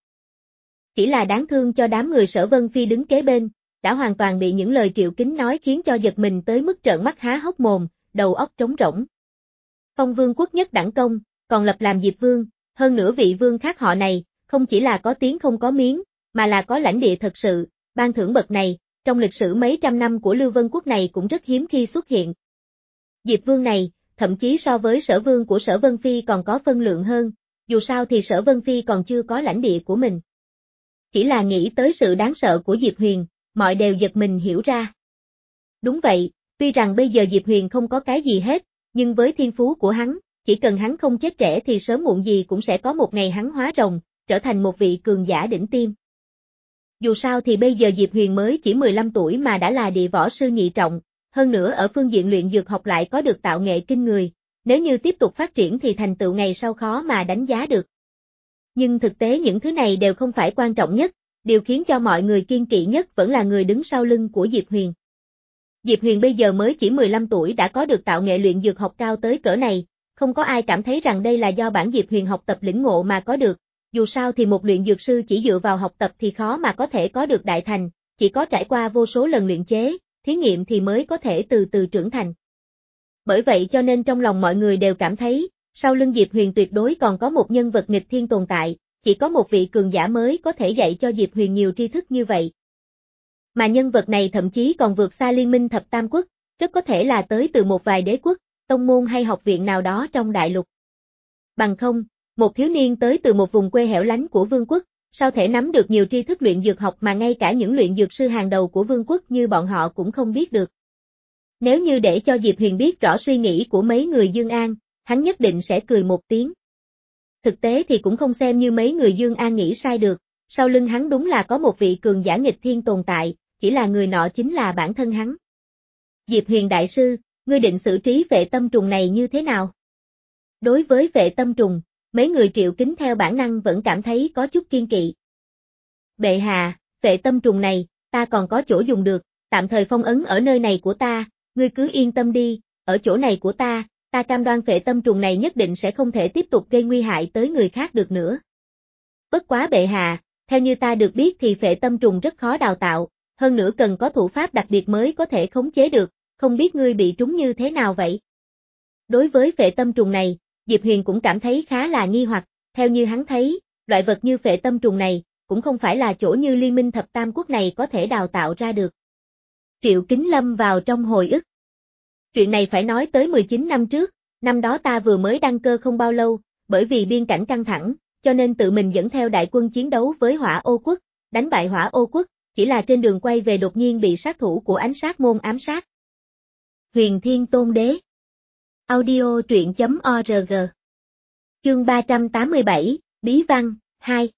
Chỉ là đáng thương cho đám người Sở Vân Phi đứng kế bên, đã hoàn toàn bị những lời Triệu Kính nói khiến cho giật mình tới mức trợn mắt há hốc mồm, đầu óc trống rỗng. Phong vương quốc nhất đẳng công, còn lập làm Diệp Vương, hơn nữa vị vương khác họ này, không chỉ là có tiếng không có miếng, mà là có lãnh địa thật sự, ban thưởng bậc này, trong lịch sử mấy trăm năm của Lưu Vân Quốc này cũng rất hiếm khi xuất hiện. Diệp Vương này, thậm chí so với Sở Vương của Sở Vân Phi còn có phân lượng hơn, dù sao thì Sở Vân Phi còn chưa có lãnh địa của mình. Chỉ là nghĩ tới sự đáng sợ của Diệp Huyền, mọi đều giật mình hiểu ra. Đúng vậy, tuy rằng bây giờ Diệp Huyền không có cái gì hết, nhưng với thiên phú của hắn, chỉ cần hắn không chết trẻ thì sớm muộn gì cũng sẽ có một ngày hắn hóa rồng, trở thành một vị cường giả đỉnh tiêm. Dù sao thì bây giờ Diệp Huyền mới chỉ mười lăm tuổi mà đã là địa võ sư nhị trọng, hơn nữa ở phương diện luyện dược học lại có được tạo nghệ kinh người, nếu như tiếp tục phát triển thì thành tựu ngày sau khó mà đánh giá được. Nhưng thực tế những thứ này đều không phải quan trọng nhất, điều khiến cho mọi người kiêng kỵ nhất vẫn là người đứng sau lưng của Diệp Huyền. Diệp Huyền bây giờ mới chỉ mười lăm tuổi đã có được tạo nghệ luyện dược học cao tới cỡ này, không có ai cảm thấy rằng đây là do bản Diệp Huyền học tập lĩnh ngộ mà có được, dù sao thì một luyện dược sư chỉ dựa vào học tập thì khó mà có thể có được đại thành, chỉ có trải qua vô số lần luyện chế, thí nghiệm thì mới có thể từ từ trưởng thành. Bởi vậy cho nên trong lòng mọi người đều cảm thấy, sau lưng Diệp Huyền tuyệt đối còn có một nhân vật nghịch thiên tồn tại, chỉ có một vị cường giả mới có thể dạy cho Diệp Huyền nhiều tri thức như vậy. Mà nhân vật này thậm chí còn vượt xa liên minh thập tam quốc, rất có thể là tới từ một vài đế quốc, tông môn hay học viện nào đó trong đại lục. Bằng không, một thiếu niên tới từ một vùng quê hẻo lánh của vương quốc, sao thể nắm được nhiều tri thức luyện dược học mà ngay cả những luyện dược sư hàng đầu của vương quốc như bọn họ cũng không biết được. Nếu như để cho Diệp Huyền biết rõ suy nghĩ của mấy người Dương An, hắn nhất định sẽ cười một tiếng. Thực tế thì cũng không xem như mấy người Dương An nghĩ sai được, sau lưng hắn đúng là có một vị cường giả nghịch thiên tồn tại, chỉ là người nọ chính là bản thân hắn. Diệp Huyền đại sư, ngươi định xử trí Phệ Tâm Trùng này như thế nào? Đối với Phệ Tâm Trùng, mấy người Triệu Kính theo bản năng vẫn cảm thấy có chút kiên kỵ. Bệ hạ, Phệ Tâm Trùng này, ta còn có chỗ dùng được, tạm thời phong ấn ở nơi này của ta, ngươi cứ yên tâm đi, ở chỗ này của ta, ta cam đoan Phệ Tâm Trùng này nhất định sẽ không thể tiếp tục gây nguy hại tới người khác được nữa. Bất quá bệ hạ, theo như ta được biết thì Phệ Tâm Trùng rất khó đào tạo, hơn nữa cần có thủ pháp đặc biệt mới có thể khống chế được, không biết ngươi bị trúng như thế nào vậy? Đối với Phệ Tâm Trùng này, Diệp Huyền cũng cảm thấy khá là nghi hoặc, theo như hắn thấy, loại vật như Phệ Tâm Trùng này, cũng không phải là chỗ như liên minh thập tam quốc này có thể đào tạo ra được. Triệu Kính lâm vào trong hồi ức. Chuyện này phải nói tới mười chín năm trước, năm đó ta vừa mới đăng cơ không bao lâu, bởi vì biên cảnh căng thẳng, cho nên tự mình dẫn theo đại quân chiến đấu với Hỏa Ô Quốc, đánh bại Hỏa Ô Quốc, chỉ là trên đường quay về đột nhiên bị sát thủ của Ánh Sát Môn ám sát. Huyền Thiên Tôn Đế. Audio truyện chấm org. Chương ba trăm tám mươi bảy, Bí Văn, hai.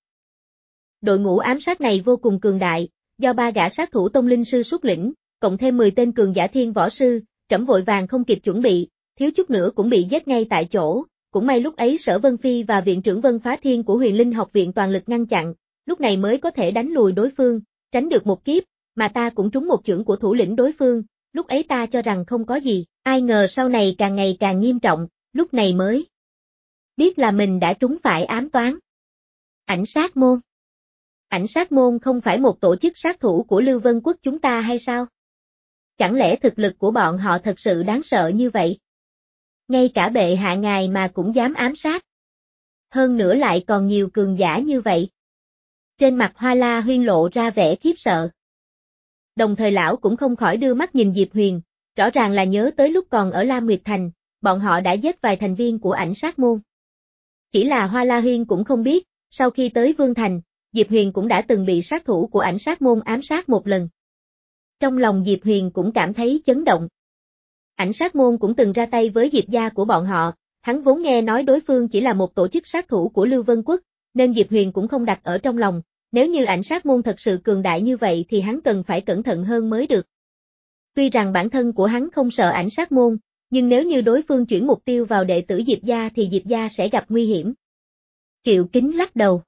Đội ngũ ám sát này vô cùng cường đại, do ba gã sát thủ tông linh sư xuất lĩnh, cộng thêm mười tên cường giả thiên võ sư, trẫm vội vàng không kịp chuẩn bị, thiếu chút nữa cũng bị giết ngay tại chỗ, cũng may lúc ấy Sở Vân Phi và viện trưởng Vân Phá Thiên của Huyền Linh học viện toàn lực ngăn chặn, lúc này mới có thể đánh lùi đối phương, tránh được một kiếp, mà ta cũng trúng một chưởng của thủ lĩnh đối phương, lúc ấy ta cho rằng không có gì, ai ngờ sau này càng ngày càng nghiêm trọng, lúc này mới biết là mình đã trúng phải ám toán. Ảnh sát môn. Ảnh sát môn không phải một tổ chức sát thủ của Lưu Vân Quốc chúng ta hay sao? Chẳng lẽ thực lực của bọn họ thật sự đáng sợ như vậy? Ngay cả bệ hạ ngài mà cũng dám ám sát. Hơn nữa lại còn nhiều cường giả như vậy. Trên mặt Hoa La Huyên lộ ra vẻ khiếp sợ. Đồng thời lão cũng không khỏi đưa mắt nhìn Diệp Huyền, rõ ràng là nhớ tới lúc còn ở Lam Nguyệt Thành, bọn họ đã giết vài thành viên của ảnh sát môn. Chỉ là Hoa La Huyên cũng không biết, sau khi tới Vương Thành, Diệp Huyền cũng đã từng bị sát thủ của ảnh sát môn ám sát một lần. Trong lòng Diệp Huyền cũng cảm thấy chấn động. Ảnh sát môn cũng từng ra tay với Diệp gia của bọn họ, hắn vốn nghe nói đối phương chỉ là một tổ chức sát thủ của Lưu Vân Quốc, nên Diệp Huyền cũng không đặt ở trong lòng, nếu như ảnh sát môn thật sự cường đại như vậy thì hắn cần phải cẩn thận hơn mới được. Tuy rằng bản thân của hắn không sợ ảnh sát môn, nhưng nếu như đối phương chuyển mục tiêu vào đệ tử Diệp gia thì Diệp gia sẽ gặp nguy hiểm. Triệu Kính lắc đầu.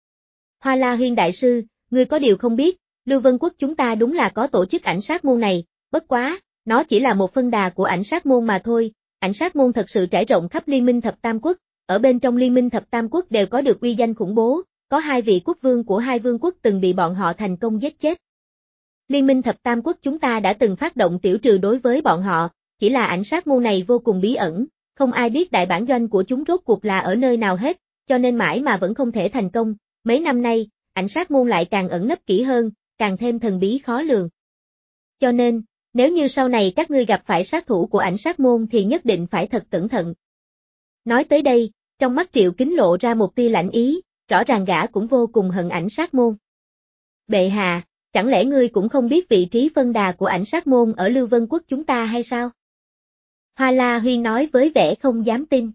Hoa La Huyên đại sư, ngươi có điều không biết, Lưu Vân Quốc chúng ta đúng là có tổ chức ảnh sát môn này, bất quá, nó chỉ là một phân đà của ảnh sát môn mà thôi, ảnh sát môn thật sự trải rộng khắp liên minh thập tam quốc, ở bên trong liên minh thập tam quốc đều có được uy danh khủng bố, có hai vị quốc vương của hai vương quốc từng bị bọn họ thành công giết chết. Liên minh thập tam quốc chúng ta đã từng phát động tiểu trừ đối với bọn họ, chỉ là ảnh sát môn này vô cùng bí ẩn, không ai biết đại bản doanh của chúng rốt cuộc là ở nơi nào hết, cho nên mãi mà vẫn không thể thành công, mấy năm nay, ảnh sát môn lại càng ẩn nấp kỹ hơn, càng thêm thần bí khó lường. Cho nên, nếu như sau này các ngươi gặp phải sát thủ của ảnh sát môn thì nhất định phải thật cẩn thận. Nói tới đây, trong mắt Triệu Kính lộ ra một tia lạnh ý, rõ ràng gã cũng vô cùng hận ảnh sát môn. Bệ hạ, chẳng lẽ ngươi cũng không biết vị trí phân đà của ảnh sát môn ở Lưu Vân Quốc chúng ta hay sao? Hoa La Huyên nói với vẻ không dám tin.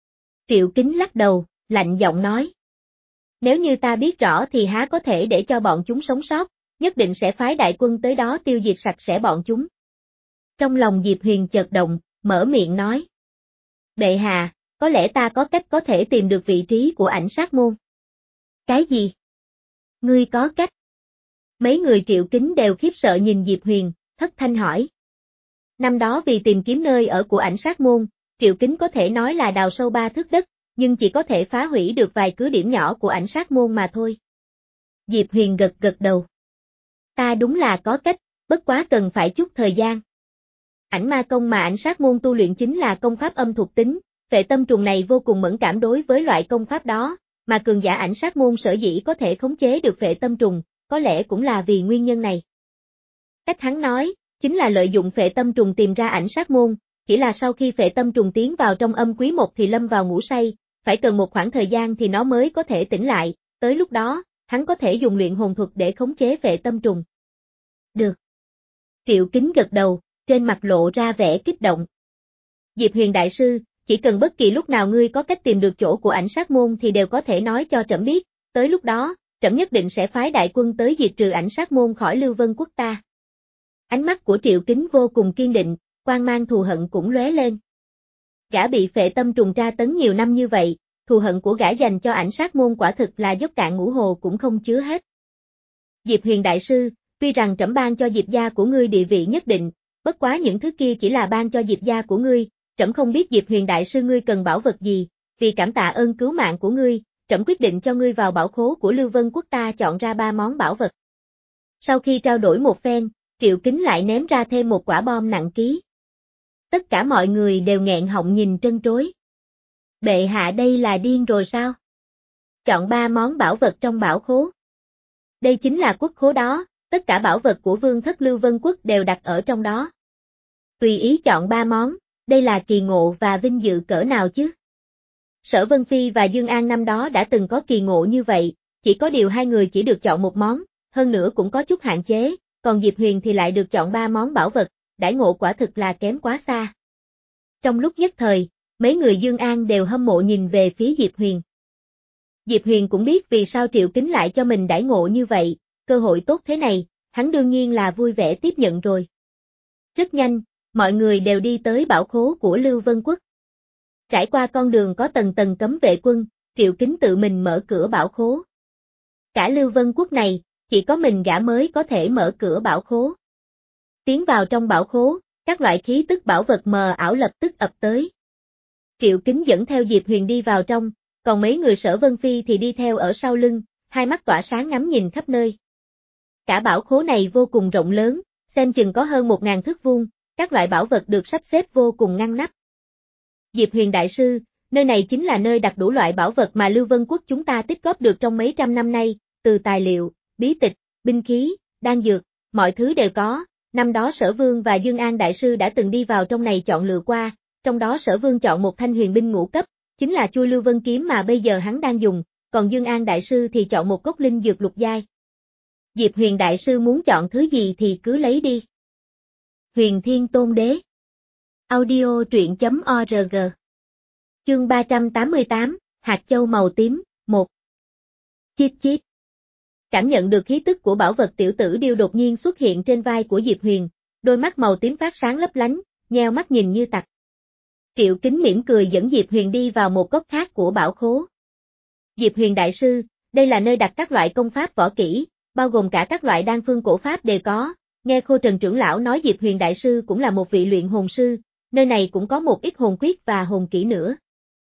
Triệu Kính lắc đầu, lạnh giọng nói. Nếu như ta biết rõ thì há có thể để cho bọn chúng sống sót, nhất định sẽ phái đại quân tới đó tiêu diệt sạch sẽ bọn chúng. Trong lòng Diệp Huyền chợt động, mở miệng nói. Bệ hạ, có lẽ ta có cách có thể tìm được vị trí của ảnh sát môn. Cái gì? Ngươi có cách? Mấy người Triệu Kính đều khiếp sợ nhìn Diệp Huyền, thất thanh hỏi. Năm đó vì tìm kiếm nơi ở của ảnh sát môn, Triệu Kính có thể nói là đào sâu ba thước đất, nhưng chỉ có thể phá hủy được vài cứ điểm nhỏ của ảnh sát môn mà thôi. Diệp Huyền gật gật đầu. Ta đúng là có cách, bất quá cần phải chút thời gian. Ảnh ma công mà ảnh sát môn tu luyện chính là công pháp âm thuộc tính, Phệ Tâm Trùng này vô cùng mẫn cảm đối với loại công pháp đó, mà cường giả ảnh sát môn sở dĩ có thể khống chế được phệ tâm trùng, có lẽ cũng là vì nguyên nhân này. Cách hắn nói, chính là lợi dụng phệ tâm trùng tìm ra ảnh sát môn, chỉ là sau khi phệ tâm trùng tiến vào trong âm quý một thì lâm vào ngủ say, phải cần một khoảng thời gian thì nó mới có thể tỉnh lại, tới lúc đó, hắn có thể dùng luyện hồn thuật để khống chế phệ tâm trùng. Được. Triệu Kính gật đầu, trên mặt lộ ra vẻ kích động. Diệp Huyền đại sư, chỉ cần bất kỳ lúc nào ngươi có cách tìm được chỗ của ảnh sát môn thì đều có thể nói cho trẫm biết, tới lúc đó, trẫm nhất định sẽ phái đại quân tới diệt trừ ảnh sát môn khỏi Lưu Vân quốc ta. Ánh mắt của Triệu Kính vô cùng kiên định, quang mang thù hận cũng lóe lên. Gã bị phệ tâm trùng tra tấn nhiều năm như vậy, thù hận của gã dành cho ảnh sát môn quả thực là dốc cạn ngũ hồ cũng không chứa hết. Diệp Huyền đại sư, tuy rằng trẫm ban cho Diệp gia của ngươi địa vị nhất định, bất quá những thứ kia chỉ là ban cho Diệp gia của ngươi, trẫm không biết Diệp Huyền đại sư ngươi cần bảo vật gì, vì cảm tạ ơn cứu mạng của ngươi, trẫm quyết định cho ngươi vào bảo khố của Lưu Vân quốc ta chọn ra ba món bảo vật. Sau khi trao đổi một phen, Triệu Kính lại ném ra thêm một quả bom nặng ký. Tất cả mọi người đều nghẹn họng nhìn trân trối. Bệ hạ đây là điên rồi sao? Chọn ba món bảo vật trong bảo khố. Đây chính là quốc khố đó, tất cả bảo vật của vương thất Lưu Vân quốc đều đặt ở trong đó. Tùy ý chọn ba món, đây là kỳ ngộ và vinh dự cỡ nào chứ? Sở Vân Phi và Dương An năm đó đã từng có kỳ ngộ như vậy, chỉ có điều hai người chỉ được chọn một món, hơn nữa cũng có chút hạn chế, còn Diệp Huyền thì lại được chọn ba món bảo vật, đãi ngộ quả thực là kém quá xa. Trong lúc nhất thời, mấy người Dương An đều hâm mộ nhìn về phía Diệp Huyền. Diệp Huyền cũng biết vì sao Triệu Kính lại cho mình đãi ngộ như vậy, cơ hội tốt thế này, hắn đương nhiên là vui vẻ tiếp nhận rồi. Rất nhanh, mọi người đều đi tới bảo khố của Lưu Vân quốc. Trải qua con đường có tầng tầng cấm vệ quân, Triệu Kính tự mình mở cửa bảo khố. Cả Lưu Vân quốc này, chỉ có mình gã mới có thể mở cửa bảo khố. Tiến vào trong bảo khố, các loại khí tức bảo vật mờ ảo lập tức ập tới. Triệu Kính dẫn theo Diệp Huyền đi vào trong, còn mấy người Sở Vân Phi thì đi theo ở sau lưng, hai mắt tỏa sáng ngắm nhìn khắp nơi. Cả bảo khố này vô cùng rộng lớn, xem chừng có hơn một ngàn thước vuông, các loại bảo vật được sắp xếp vô cùng ngăn nắp. Diệp Huyền đại sư, nơi này chính là nơi đặt đủ loại bảo vật mà Lưu Vân quốc chúng ta tích góp được trong mấy trăm năm nay, từ tài liệu, bí tịch, binh khí, đan dược, mọi thứ đều có. Năm đó Sở Vương và Dương An đại sư đã từng đi vào trong này chọn lựa qua, trong đó Sở Vương chọn một thanh huyền binh ngũ cấp, chính là chuôi Lưu Vân kiếm mà bây giờ hắn đang dùng, còn Dương An đại sư thì chọn một cốc linh dược lục giai. Diệp Huyền đại sư muốn chọn thứ gì thì cứ lấy đi. Huyền Thiên Tôn Đế. Audio truyện chấm org. Chương ba trăm tám mươi tám, hạt châu màu tím, một. Chít chít. Cảm nhận được khí tức của bảo vật tiểu tử điêu đột nhiên xuất hiện trên vai của Diệp Huyền, đôi mắt màu tím phát sáng lấp lánh, nheo mắt nhìn như tặc. Triệu Kính mỉm cười dẫn Diệp Huyền đi vào một góc khác của bảo khố. Diệp Huyền đại sư, đây là nơi đặt các loại công pháp võ kỹ, bao gồm cả các loại đan phương cổ pháp đều có. Nghe Khô Trần trưởng lão nói Diệp Huyền đại sư cũng là một vị luyện hồn sư, nơi này cũng có một ít hồn quyết và hồn kỹ nữa.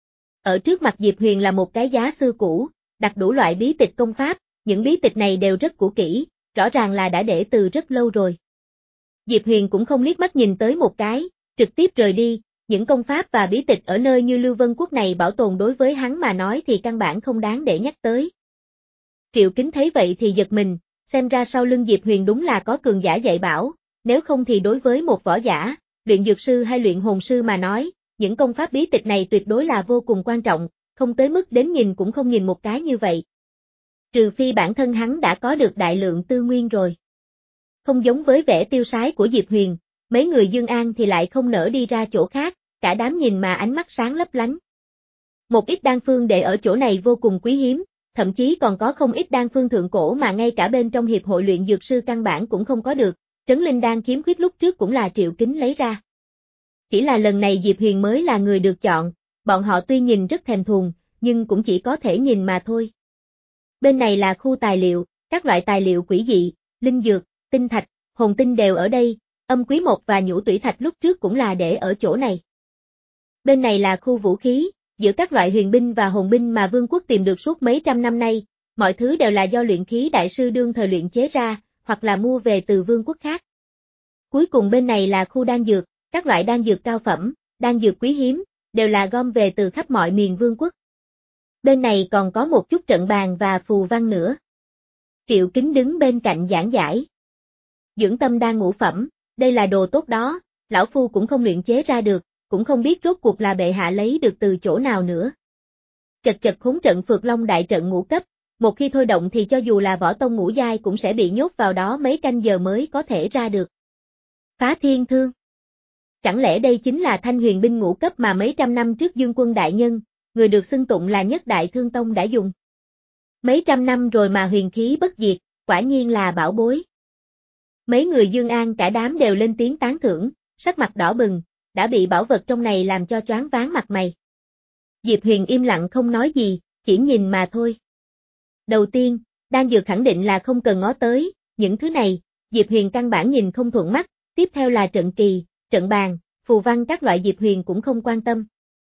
Ở trước mặt Diệp Huyền là một cái giá xưa cũ, đặt đủ loại bí tịch công pháp, những bí tịch này đều rất cũ kỹ, rõ ràng là đã để từ rất lâu rồi. Diệp Huyền cũng không liếc mắt nhìn tới một cái, trực tiếp rời đi, những công pháp và bí tịch ở nơi như Lưu Vân quốc này bảo tồn đối với hắn mà nói thì căn bản không đáng để nhắc tới. Triệu Kính thấy vậy thì giật mình, xem ra sau lưng Diệp Huyền đúng là có cường giả dạy bảo, nếu không thì đối với một võ giả, luyện dược sư hay luyện hồn sư mà nói, những công pháp bí tịch này tuyệt đối là vô cùng quan trọng, không tới mức đến nhìn cũng không nhìn một cái như vậy. Trừ phi bản thân hắn đã có được đại lượng tư nguyên rồi. Không giống với vẻ tiêu sái của Diệp Huyền, mấy người Dương An thì lại không nỡ đi ra chỗ khác, cả đám nhìn mà ánh mắt sáng lấp lánh. Một ít đan phương để ở chỗ này vô cùng quý hiếm, thậm chí còn có không ít đan phương thượng cổ mà ngay cả bên trong hiệp hội luyện dược sư căn bản cũng không có được, trấn linh đan kiếm khuyết lúc trước cũng là Triệu Kính lấy ra. Chỉ là lần này Diệp Huyền mới là người được chọn, bọn họ tuy nhìn rất thèm thuồng, nhưng cũng chỉ có thể nhìn mà thôi. Bên này là khu tài liệu, các loại tài liệu quỷ dị, linh dược, tinh thạch, hồn tinh đều ở đây, âm quý mộc và nhũ tủy thạch lúc trước cũng là để ở chỗ này. Bên này là khu vũ khí, giữa các loại huyền binh và hồn binh mà vương quốc tìm được suốt mấy trăm năm nay, mọi thứ đều là do luyện khí đại sư đương thời luyện chế ra, hoặc là mua về từ vương quốc khác. Cuối cùng bên này là khu đan dược, các loại đan dược cao phẩm, đan dược quý hiếm, đều là gom về từ khắp mọi miền vương quốc. Bên này còn có một chút trận bàn và phù văn nữa. Triệu Kính đứng bên cạnh giảng giải. Dưỡng tâm đan ngũ phẩm, đây là đồ tốt đó, lão phu cũng không luyện chế ra được, cũng không biết rốt cuộc là bệ hạ lấy được từ chỗ nào nữa. Chật chật khốn trận Phược Long đại trận ngũ cấp, một khi thôi động thì cho dù là võ tông ngũ giai cũng sẽ bị nhốt vào đó mấy canh giờ mới có thể ra được. Phá thiên thương. Chẳng lẽ đây chính là thanh huyền binh ngũ cấp mà mấy trăm năm trước Dương Quân đại nhân, người được xưng tụng là nhất đại thương tông đã dùng? Mấy trăm năm rồi mà huyền khí bất diệt, quả nhiên là bảo bối. Mấy người Dương An cả đám đều lên tiếng tán thưởng, sắc mặt đỏ bừng, đã bị bảo vật trong này làm cho choáng váng mặt mày. Diệp Huyền im lặng không nói gì, chỉ nhìn mà thôi. Đầu tiên, đan dược khẳng định là không cần ngó tới, những thứ này, Diệp Huyền căn bản nhìn không thuận mắt, tiếp theo là trận kỳ, trận bàn, phù văn các loại Diệp Huyền cũng không quan tâm.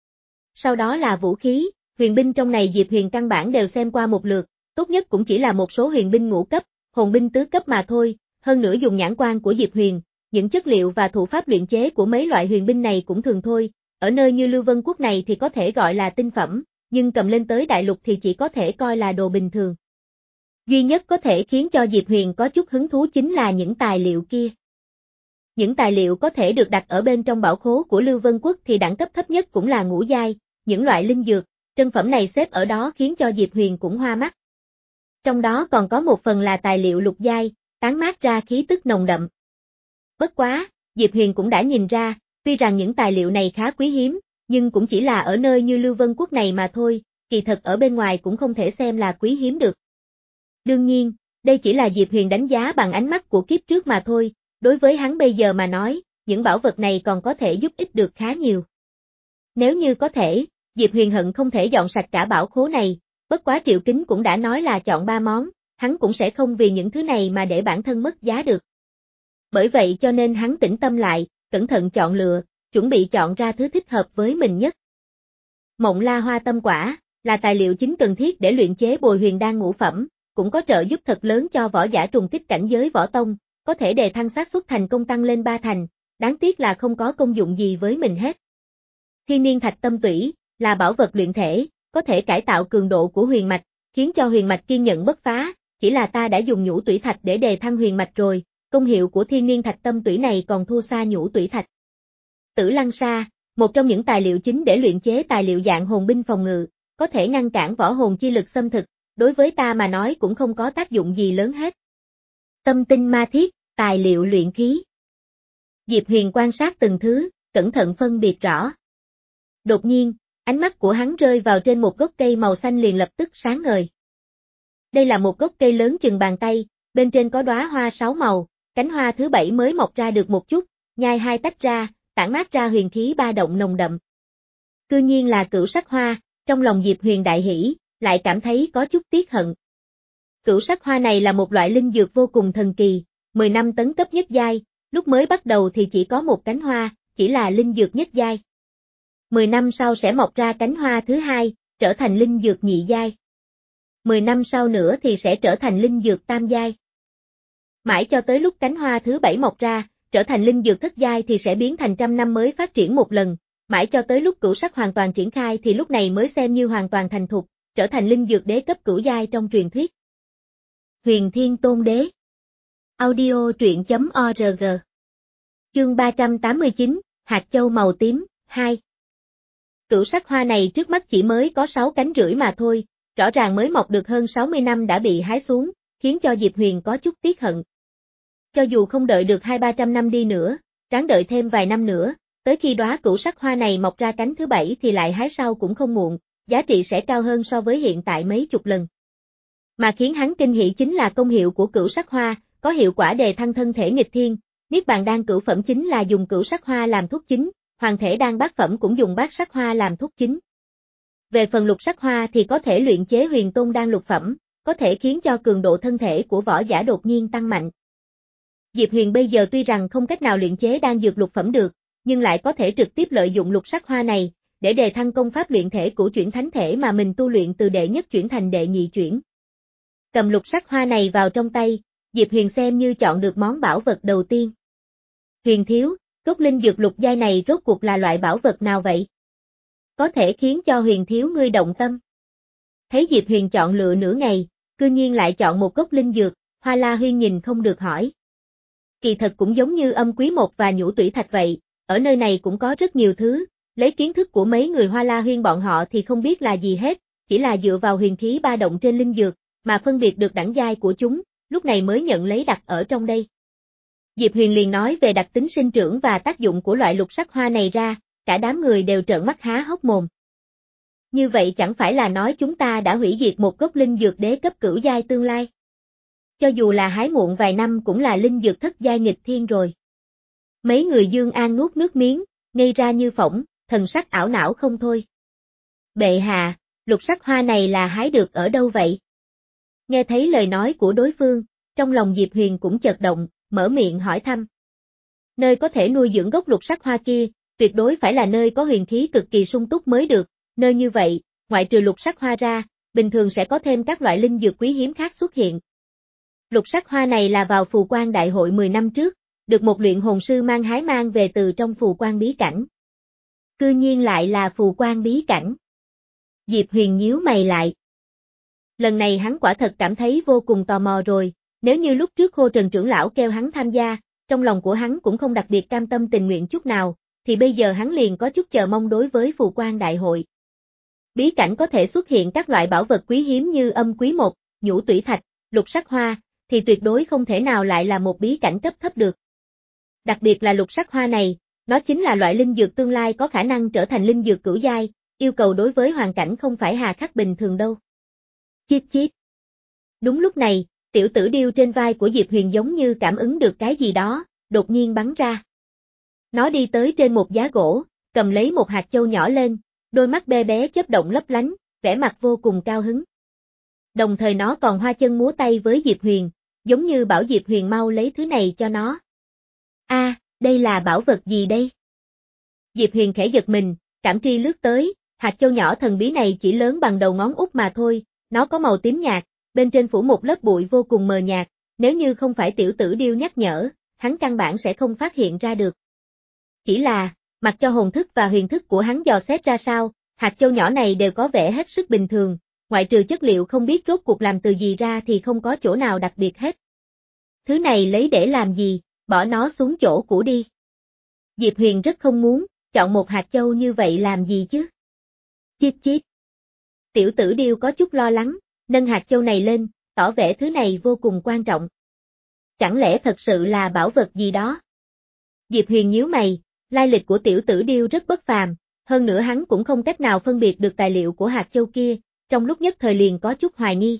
Sau đó là vũ khí, huyền binh trong này Diệp Huyền căn bản đều xem qua một lượt, tốt nhất cũng chỉ là một số huyền binh ngũ cấp, hồn binh tứ cấp mà thôi, hơn nữa dùng nhãn quan của Diệp Huyền, những chất liệu và thủ pháp luyện chế của mấy loại huyền binh này cũng thường thôi, ở nơi như Lưu Vân Quốc này thì có thể gọi là tinh phẩm, nhưng cầm lên tới đại lục thì chỉ có thể coi là đồ bình thường. Duy nhất có thể khiến cho Diệp Huyền có chút hứng thú chính là những tài liệu kia. Những tài liệu có thể được đặt ở bên trong bảo khố của Lưu Vân Quốc thì đẳng cấp thấp nhất cũng là ngũ giai, những loại linh dược, trân phẩm này xếp ở đó khiến cho Diệp Huyền cũng hoa mắt. Trong đó còn có một phần là tài liệu lục giai, tán mát ra khí tức nồng đậm. Bất quá, Diệp Huyền cũng đã nhìn ra, tuy rằng những tài liệu này khá quý hiếm, nhưng cũng chỉ là ở nơi như Lưu Vân Quốc này mà thôi, kỳ thật ở bên ngoài cũng không thể xem là quý hiếm được. Đương nhiên, đây chỉ là Diệp Huyền đánh giá bằng ánh mắt của kiếp trước mà thôi, đối với hắn bây giờ mà nói, những bảo vật này còn có thể giúp ích được khá nhiều. Nếu như có thể, Diệp Huyền hận không thể dọn sạch cả bảo khố này, bất quá Triệu Kính cũng đã nói là chọn ba món, hắn cũng sẽ không vì những thứ này mà để bản thân mất giá được. Bởi vậy cho nên hắn tĩnh tâm lại, cẩn thận chọn lựa, chuẩn bị chọn ra thứ thích hợp với mình nhất. Mộng La Hoa Tâm Quả là tài liệu chính cần thiết để luyện chế Bồi Huyền Đan ngũ phẩm, cũng có trợ giúp thật lớn cho võ giả trùng kích cảnh giới võ tông, có thể đề thăng xác suất thành công tăng lên ba thành, đáng tiếc là không có công dụng gì với mình hết. Thiên Niên Thạch Tâm Tủy là bảo vật luyện thể, có thể cải tạo cường độ của huyền mạch, khiến cho huyền mạch kiên nhẫn bất phá, chỉ là ta đã dùng nhũ tủy thạch để đề thăng huyền mạch rồi, công hiệu của Thiên Niên Thạch Tâm Tủy này còn thua xa nhũ tủy thạch. Tử Lăng Sa, một trong những tài liệu chính để luyện chế tài liệu dạng hồn binh phòng ngự, có thể ngăn cản võ hồn chi lực xâm thực, đối với ta mà nói cũng không có tác dụng gì lớn hết. Tâm Tinh Ma Thiết, tài liệu luyện khí. Diệp Huyền quan sát từng thứ, cẩn thận phân biệt rõ. Đột nhiên, ánh mắt của hắn rơi vào trên một gốc cây màu xanh liền lập tức sáng ngời. Đây là một gốc cây lớn chừng bàn tay, bên trên có đóa hoa sáu màu, cánh hoa thứ bảy mới mọc ra được một chút, nhai hai tách ra, tản mát ra huyền khí ba động nồng đậm. Cư nhiên là cửu sắc hoa, trong lòng Diệp Huyền đại hỉ, lại cảm thấy có chút tiếc hận. Cửu sắc hoa này là một loại linh dược vô cùng thần kỳ, mười năm tấn cấp nhất giai, lúc mới bắt đầu thì chỉ có một cánh hoa, chỉ là linh dược nhất giai. mười năm sau sẽ mọc ra cánh hoa thứ hai, trở thành linh dược nhị giai. mười năm sau nữa thì sẽ trở thành linh dược tam giai. Mãi cho tới lúc cánh hoa thứ bảy mọc ra, trở thành linh dược thất giai thì sẽ biến thành trăm năm mới phát triển một lần, mãi cho tới lúc cửu sắc hoàn toàn triển khai thì lúc này mới xem như hoàn toàn thành thục, trở thành linh dược đế cấp cửu giai trong truyền thuyết. Huyền Thiên Tôn Đế. Audio truyện chấm org. Chương ba trăm tám mươi chín, hạt châu màu tím, hai. Cửu sắc hoa này trước mắt chỉ mới có sáu cánh rưỡi mà thôi, rõ ràng mới mọc được hơn sáu mươi năm đã bị hái xuống, khiến cho Diệp Huyền có chút tiếc hận. Cho dù không đợi được hai ba trăm năm đi nữa, ráng đợi thêm vài năm nữa, tới khi đóa cửu sắc hoa này mọc ra cánh thứ bảy thì lại hái sau cũng không muộn, giá trị sẽ cao hơn so với hiện tại mấy chục lần. Mà khiến hắn kinh hỉ chính là công hiệu của cửu sắc hoa, có hiệu quả đề thăng thân thể nghịch thiên, Niết Bàn Đan cửu phẩm chính là dùng cửu sắc hoa làm thuốc chính, Hoàng Thể Đan bát phẩm cũng dùng bát sắc hoa làm thuốc chính. Về phần lục sắc hoa thì có thể luyện chế Huyền Tôn Đan lục phẩm, có thể khiến cho cường độ thân thể của võ giả đột nhiên tăng mạnh. Diệp Huyền bây giờ tuy rằng không cách nào luyện chế đan dược lục phẩm được, nhưng lại có thể trực tiếp lợi dụng lục sắc hoa này, để đề thăng công pháp luyện thể của chuyển thánh thể mà mình tu luyện từ đệ nhất chuyển thành đệ nhị chuyển. Cầm lục sắc hoa này vào trong tay, Diệp Huyền xem như chọn được món bảo vật đầu tiên. Huyền thiếu, cốt linh dược lục giai này rốt cuộc là loại bảo vật nào vậy? Có thể khiến cho Huyền thiếu ngươi động tâm. Thấy Diệp Huyền chọn lựa nửa ngày, cư nhiên lại chọn một gốc linh dược, Hoa La Huyên nhìn không được hỏi. Kỳ thật cũng giống như âm quý một và nhũ tủy thạch vậy, ở nơi này cũng có rất nhiều thứ, lấy kiến thức của mấy người Hoa La Huyên bọn họ thì không biết là gì hết, chỉ là dựa vào huyền khí ba động trên linh dược, mà phân biệt được đẳng giai của chúng, lúc này mới nhận lấy đặt ở trong đây. Diệp Huyền liền nói về đặc tính sinh trưởng và tác dụng của loại lục sắc hoa này ra, cả đám người đều trợn mắt há hốc mồm. Như vậy chẳng phải là nói chúng ta đã hủy diệt một gốc linh dược đế cấp cửu giai tương lai. Cho dù là hái muộn vài năm cũng là linh dược thất giai nghịch thiên rồi. Mấy người Dương An nuốt nước miếng, ngây ra như phỗng, thần sắc ảo não không thôi. Bệ hạ, lục sắc hoa này là hái được ở đâu vậy? Nghe thấy lời nói của đối phương, trong lòng Diệp Huyền cũng chợt động, mở miệng hỏi thăm. Nơi có thể nuôi dưỡng gốc lục sắc hoa kia, tuyệt đối phải là nơi có huyền khí cực kỳ sung túc mới được, nơi như vậy, ngoại trừ lục sắc hoa ra, bình thường sẽ có thêm các loại linh dược quý hiếm khác xuất hiện. Lục sắc hoa này là vào phù quan đại hội mười năm trước, được một luyện hồn sư mang hái mang về từ trong phù quan bí cảnh. Cư nhiên lại là phù quan bí cảnh. Diệp Huyền nhíu mày lại. Lần này hắn quả thật cảm thấy vô cùng tò mò rồi, nếu như lúc trước Khô Trần trưởng lão kêu hắn tham gia, trong lòng của hắn cũng không đặc biệt cam tâm tình nguyện chút nào, thì bây giờ hắn liền có chút chờ mong đối với phù quan đại hội. Bí cảnh có thể xuất hiện các loại bảo vật quý hiếm như âm quý một, nhũ tủy thạch, lục sắc hoa, thì tuyệt đối không thể nào lại là một bí cảnh cấp thấp được. Đặc biệt là lục sắc hoa này, nó chính là loại linh dược tương lai có khả năng trở thành linh dược cửu giai, yêu cầu đối với hoàn cảnh không phải hà khắc bình thường đâu. Chít chít. Đúng lúc này, tiểu tử điêu trên vai của Diệp Huyền giống như cảm ứng được cái gì đó, đột nhiên bắn ra. Nó đi tới trên một giá gỗ, cầm lấy một hạt châu nhỏ lên, đôi mắt bé bé chớp động lấp lánh, vẻ mặt vô cùng cao hứng. Đồng thời nó còn hoa chân múa tay với Diệp Huyền, giống như bảo Diệp Huyền mau lấy thứ này cho nó. A, à, đây là bảo vật gì đây? Diệp Huyền khẽ giật mình, cảm tri lướt tới, hạt châu nhỏ thần bí này chỉ lớn bằng đầu ngón út mà thôi, nó có màu tím nhạt, bên trên phủ một lớp bụi vô cùng mờ nhạt, nếu như không phải tiểu tử điêu nhắc nhở, hắn căn bản sẽ không phát hiện ra được. Chỉ là, mặc cho hồn thức và huyền thức của hắn dò xét ra sao, hạt châu nhỏ này đều có vẻ hết sức bình thường, ngoại trừ chất liệu không biết rốt cuộc làm từ gì ra thì không có chỗ nào đặc biệt hết. Thứ này lấy để làm gì, bỏ nó xuống chỗ cũ đi. Diệp Huyền rất không muốn, chọn một hạt châu như vậy làm gì chứ? Chít chít. Tiểu tử điêu có chút lo lắng, nâng hạt châu này lên, tỏ vẻ thứ này vô cùng quan trọng. Chẳng lẽ thật sự là bảo vật gì đó? Diệp Huyền nhíu mày, lai lịch của tiểu tử điêu rất bất phàm, hơn nữa hắn cũng không cách nào phân biệt được tài liệu của hạt châu kia, trong lúc nhất thời liền có chút hoài nghi.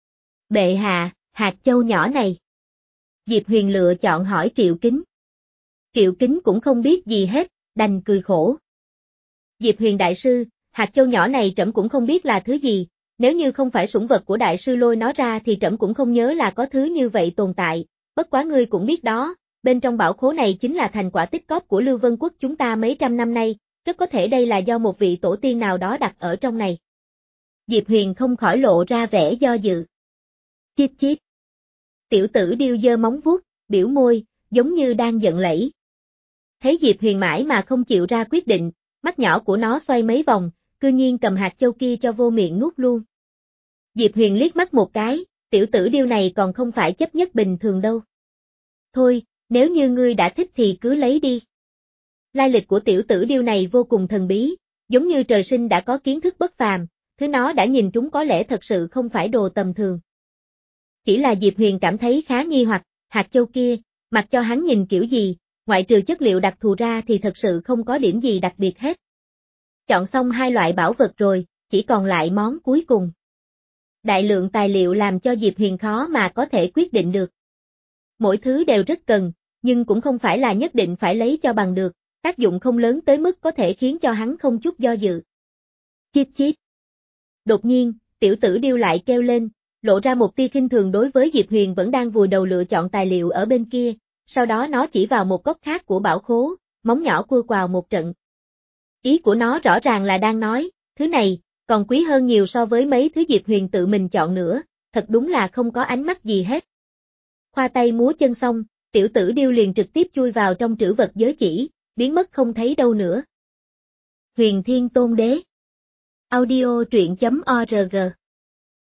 Bệ hạ, hạt châu nhỏ này. Diệp Huyền lựa chọn hỏi Triệu Kính. Triệu Kính cũng không biết gì hết, đành cười khổ. Diệp Huyền đại sư, hạt châu nhỏ này trẫm cũng không biết là thứ gì, nếu như không phải sủng vật của đại sư lôi nó ra thì trẫm cũng không nhớ là có thứ như vậy tồn tại, bất quá ngươi cũng biết đó, bên trong bảo khố này chính là thành quả tích cóp của Lưu Vân Quốc chúng ta mấy trăm năm nay, rất có thể đây là do một vị tổ tiên nào đó đặt ở trong này. Diệp Huyền không khỏi lộ ra vẻ do dự. Chít chít. Tiểu tử điêu giơ móng vuốt, biểu môi, giống như đang giận lẫy. Thấy Diệp Huyền mãi mà không chịu ra quyết định, mắt nhỏ của nó xoay mấy vòng, cư nhiên cầm hạt châu kia cho vô miệng nuốt luôn. Diệp Huyền liếc mắt một cái, tiểu tử điêu này còn không phải chấp nhất bình thường đâu. Thôi, nếu như ngươi đã thích thì cứ lấy đi. Lai lịch của tiểu tử điêu này vô cùng thần bí, giống như trời sinh đã có kiến thức bất phàm, thứ nó đã nhìn trúng có lẽ thật sự không phải đồ tầm thường. Chỉ là Diệp Huyền cảm thấy khá nghi hoặc, hạt châu kia, mặc cho hắn nhìn kiểu gì, ngoại trừ chất liệu đặc thù ra thì thật sự không có điểm gì đặc biệt hết. Chọn xong hai loại bảo vật rồi, chỉ còn lại món cuối cùng. Đại lượng tài liệu làm cho Diệp Huyền khó mà có thể quyết định được. Mỗi thứ đều rất cần, nhưng cũng không phải là nhất định phải lấy cho bằng được, tác dụng không lớn tới mức có thể khiến cho hắn không chút do dự. Chít chít. Đột nhiên, tiểu tử điêu lại kêu lên, lộ ra một tia khinh thường đối với Diệp Huyền vẫn đang vùi đầu lựa chọn tài liệu ở bên kia, sau đó nó chỉ vào một góc khác của bảo khố, móng nhỏ cua quào một trận. Ý của nó rõ ràng là đang nói, thứ này, còn quý hơn nhiều so với mấy thứ Diệp Huyền tự mình chọn nữa, thật đúng là không có ánh mắt gì hết. Khoa tay múa chân xong, tiểu tử điêu liền trực tiếp chui vào trong trữ vật giới chỉ, biến mất không thấy đâu nữa. Huyền Thiên Tôn Đế. Audio truyện chấm org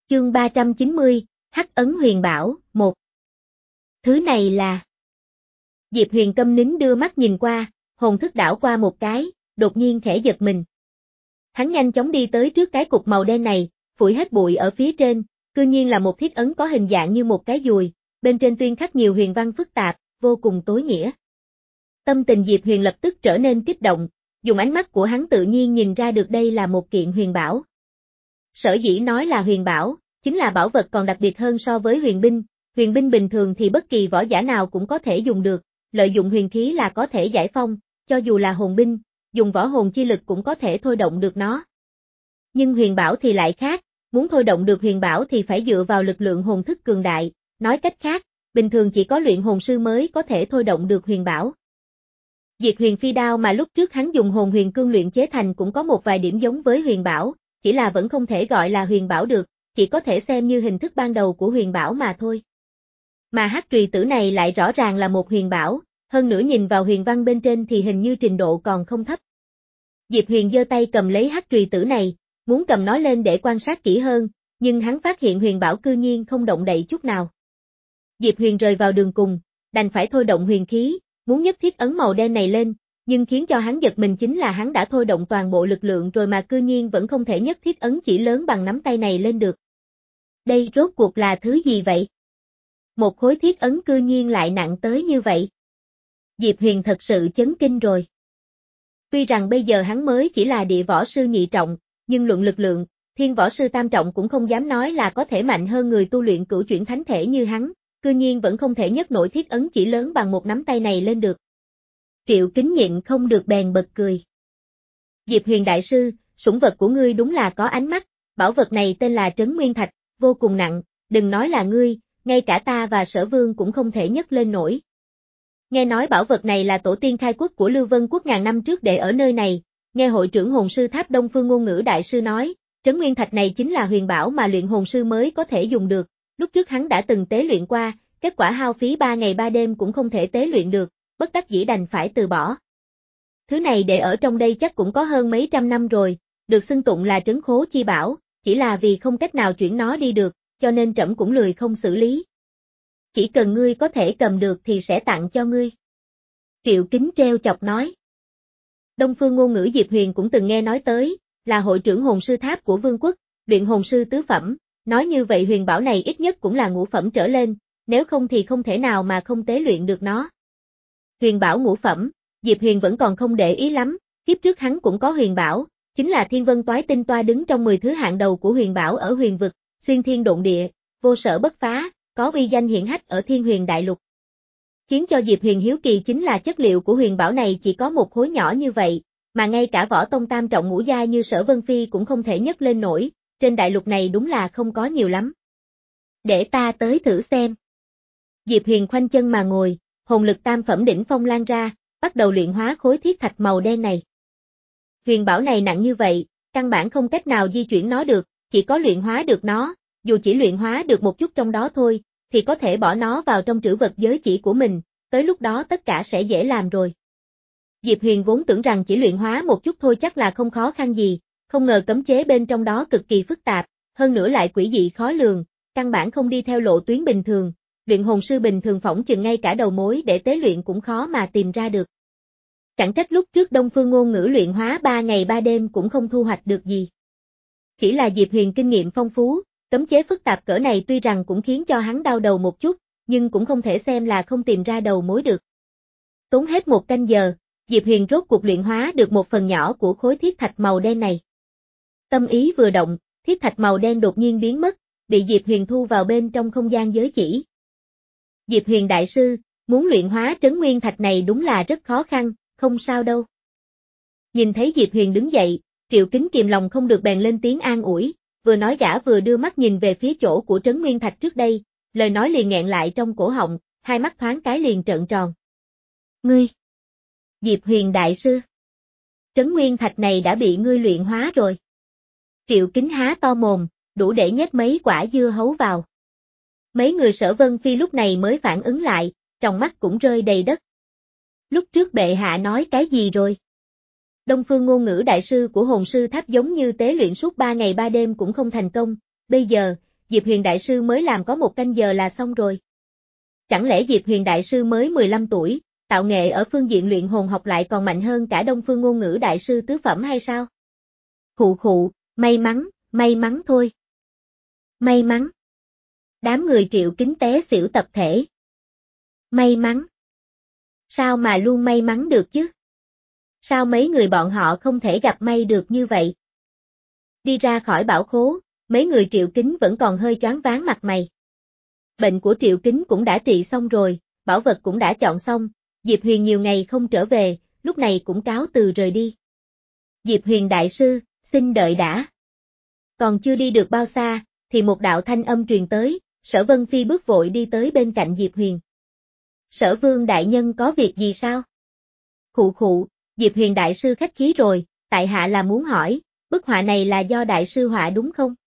Chương ba trăm chín mươi, Hắc ấn huyền bảo, một. Thứ này là... Diệp Huyền câm nín đưa mắt nhìn qua, hồn thức đảo qua một cái, đột nhiên khẽ giật mình. Hắn nhanh chóng đi tới trước cái cục màu đen này, phủi hết bụi ở phía trên, cư nhiên là một thiết ấn có hình dạng như một cái dùi, bên trên tuyên khắc nhiều huyền văn phức tạp, vô cùng tối nghĩa. Tâm tình Diệp Huyền lập tức trở nên kích động, dùng ánh mắt của hắn tự nhiên nhìn ra được đây là một kiện huyền bảo. Sở dĩ nói là huyền bảo, chính là bảo vật còn đặc biệt hơn so với huyền binh, huyền binh bình thường thì bất kỳ võ giả nào cũng có thể dùng được, lợi dụng huyền khí là có thể giải phong, cho dù là hồn binh, dùng võ hồn chi lực cũng có thể thôi động được nó. Nhưng huyền bảo thì lại khác, muốn thôi động được huyền bảo thì phải dựa vào lực lượng hồn thức cường đại, nói cách khác, bình thường chỉ có luyện hồn sư mới có thể thôi động được huyền bảo. Diệt huyền phi đao mà lúc trước hắn dùng hồn huyền cương luyện chế thành cũng có một vài điểm giống với huyền bảo, chỉ là vẫn không thể gọi là huyền bảo được, chỉ có thể xem như hình thức ban đầu của huyền bảo mà thôi. Mà hắc trùy tử này lại rõ ràng là một huyền bảo, hơn nữa nhìn vào huyền văn bên trên thì hình như trình độ còn không thấp. Diệp Huyền giơ tay cầm lấy hắc trùy tử này, muốn cầm nó lên để quan sát kỹ hơn, nhưng hắn phát hiện huyền bảo cư nhiên không động đậy chút nào. Diệp Huyền rơi vào đường cùng, đành phải thôi động huyền khí, muốn nhấc thiết ấn màu đen này lên, nhưng khiến cho hắn giật mình chính là hắn đã thôi động toàn bộ lực lượng rồi mà cư nhiên vẫn không thể nhấc thiết ấn chỉ lớn bằng nắm tay này lên được. Đây rốt cuộc là thứ gì vậy? Một khối thiết ấn cư nhiên lại nặng tới như vậy. Diệp Huyền thật sự chấn kinh rồi. Tuy rằng bây giờ hắn mới chỉ là địa võ sư nhị trọng, nhưng luận lực lượng, thiên võ sư tam trọng cũng không dám nói là có thể mạnh hơn người tu luyện cửu chuyển thánh thể như hắn, cư nhiên vẫn không thể nhấc nổi thiết ấn chỉ lớn bằng một nắm tay này lên được. Triệu Kính nhịn không được bèn bật cười. Diệp Huyền đại sư, sủng vật của ngươi đúng là có ánh mắt, bảo vật này tên là Trấn Nguyên Thạch, vô cùng nặng, đừng nói là ngươi, ngay cả ta và Sở Vương cũng không thể nhấc lên nổi. Nghe nói bảo vật này là tổ tiên khai quốc của Lưu Vân Quốc ngàn năm trước để ở nơi này, nghe hội trưởng hồn sư tháp Đông Phương Ngôn Ngữ đại sư nói, Trấn Nguyên Thạch này chính là huyền bảo mà luyện hồn sư mới có thể dùng được, lúc trước hắn đã từng tế luyện qua, kết quả hao phí ba ngày ba đêm cũng không thể tế luyện được, bất đắc dĩ đành phải từ bỏ. Thứ này để ở trong đây chắc cũng có hơn mấy trăm năm rồi, được xưng tụng là trấn khố chi bảo, chỉ là vì không cách nào chuyển nó đi được, cho nên trẫm cũng lười không xử lý. Chỉ cần ngươi có thể cầm được thì sẽ tặng cho ngươi. Triệu Kính treo chọc nói. Đông Phương Ngôn Ngữ Diệp Huyền cũng từng nghe nói tới, là hội trưởng hồn sư tháp của vương quốc, luyện hồn sư tứ phẩm, nói như vậy huyền bảo này ít nhất cũng là ngũ phẩm trở lên, nếu không thì không thể nào mà không tế luyện được nó. Huyền bảo ngũ phẩm, Diệp Huyền vẫn còn không để ý lắm, kiếp trước hắn cũng có huyền bảo, chính là Thiên Vân Toái Tinh Toa đứng trong mười thứ hạng đầu của huyền bảo ở huyền vực, xuyên thiên độn địa, vô sở bất phá, có uy danh hiển hách ở Thiên Huyền Đại Lục. Khiến cho Diệp Huyền hiếu kỳ chính là chất liệu của huyền bảo này chỉ có một khối nhỏ như vậy, mà ngay cả võ tông tam trọng ngũ gia như Sở Vân Phi cũng không thể nhấc lên nổi, trên đại lục này đúng là không có nhiều lắm. Để ta tới thử xem. Diệp Huyền khoanh chân mà ngồi, hồn lực tam phẩm đỉnh phong lan ra, bắt đầu luyện hóa khối thiết thạch màu đen này. Huyền bảo này nặng như vậy, căn bản không cách nào di chuyển nó được, chỉ có luyện hóa được nó, dù chỉ luyện hóa được một chút trong đó thôi, thì có thể bỏ nó vào trong trữ vật giới chỉ của mình, tới lúc đó tất cả sẽ dễ làm rồi. Diệp Huyền vốn tưởng rằng chỉ luyện hóa một chút thôi chắc là không khó khăn gì, không ngờ cấm chế bên trong đó cực kỳ phức tạp, hơn nữa lại quỷ dị khó lường, căn bản không đi theo lộ tuyến bình thường, luyện hồn sư bình thường phỏng chừng ngay cả đầu mối để tế luyện cũng khó mà tìm ra được. Chẳng trách lúc trước Đông Phương Ngôn Ngữ luyện hóa ba ngày ba đêm cũng không thu hoạch được gì. Chỉ là Diệp Huyền kinh nghiệm phong phú, cấm chế phức tạp cỡ này tuy rằng cũng khiến cho hắn đau đầu một chút, nhưng cũng không thể xem là không tìm ra đầu mối được. Tốn hết một canh giờ, Diệp Huyền rốt cuộc luyện hóa được một phần nhỏ của khối thiết thạch màu đen này. Tâm ý vừa động, thiết thạch màu đen đột nhiên biến mất, bị Diệp Huyền thu vào bên trong không gian giới chỉ. Diệp Huyền đại sư, muốn luyện hóa trấn nguyên thạch này đúng là rất khó khăn, không sao đâu. Nhìn thấy Diệp Huyền đứng dậy, Triệu Kính kìm lòng không được bèn lên tiếng an ủi, vừa nói gã vừa đưa mắt nhìn về phía chỗ của trấn nguyên thạch trước đây, lời nói liền nghẹn lại trong cổ họng, hai mắt thoáng cái liền trợn tròn. Ngươi! Diệp Huyền đại sư! Trấn nguyên thạch này đã bị ngươi luyện hóa rồi. Triệu Kính há to mồm, đủ để nhét mấy quả dưa hấu vào. Mấy người Sở Vân Phi lúc này mới phản ứng lại, trong mắt cũng rơi đầy đất. Lúc trước bệ hạ nói cái gì rồi? Đông Phương Ngôn Ngữ đại sư của hồn sư tháp giống như tế luyện suốt ba ngày ba đêm cũng không thành công, bây giờ, Diệp Huyền Đại Sư mới làm có một canh giờ là xong rồi. Chẳng lẽ Diệp Huyền Đại Sư mới mười lăm tuổi, tạo nghệ ở phương diện luyện hồn học lại còn mạnh hơn cả Đông Phương Ngôn Ngữ Đại Sư tứ phẩm hay sao? Khụ khụ, may mắn, may mắn thôi. May mắn. Đám người Triệu Kính té xỉu tập thể. May mắn. Sao mà luôn may mắn được chứ? Sao mấy người bọn họ không thể gặp may được như vậy? Đi ra khỏi bảo khố, mấy người Triệu Kính vẫn còn hơi choáng váng mặt mày. Bệnh của Triệu Kính cũng đã trị xong rồi, bảo vật cũng đã chọn xong, Diệp Huyền nhiều ngày không trở về, lúc này cũng cáo từ rời đi. Diệp Huyền Đại Sư, xin đợi đã. Còn chưa đi được bao xa, thì một đạo thanh âm truyền tới, Sở Vân Phi bước vội đi tới bên cạnh Diệp Huyền. Sở Vương Đại Nhân có việc gì sao? Khụ khụ, Diệp Huyền Đại Sư khách khí rồi, tại hạ là muốn hỏi, bức họa này là do Đại Sư họa đúng không?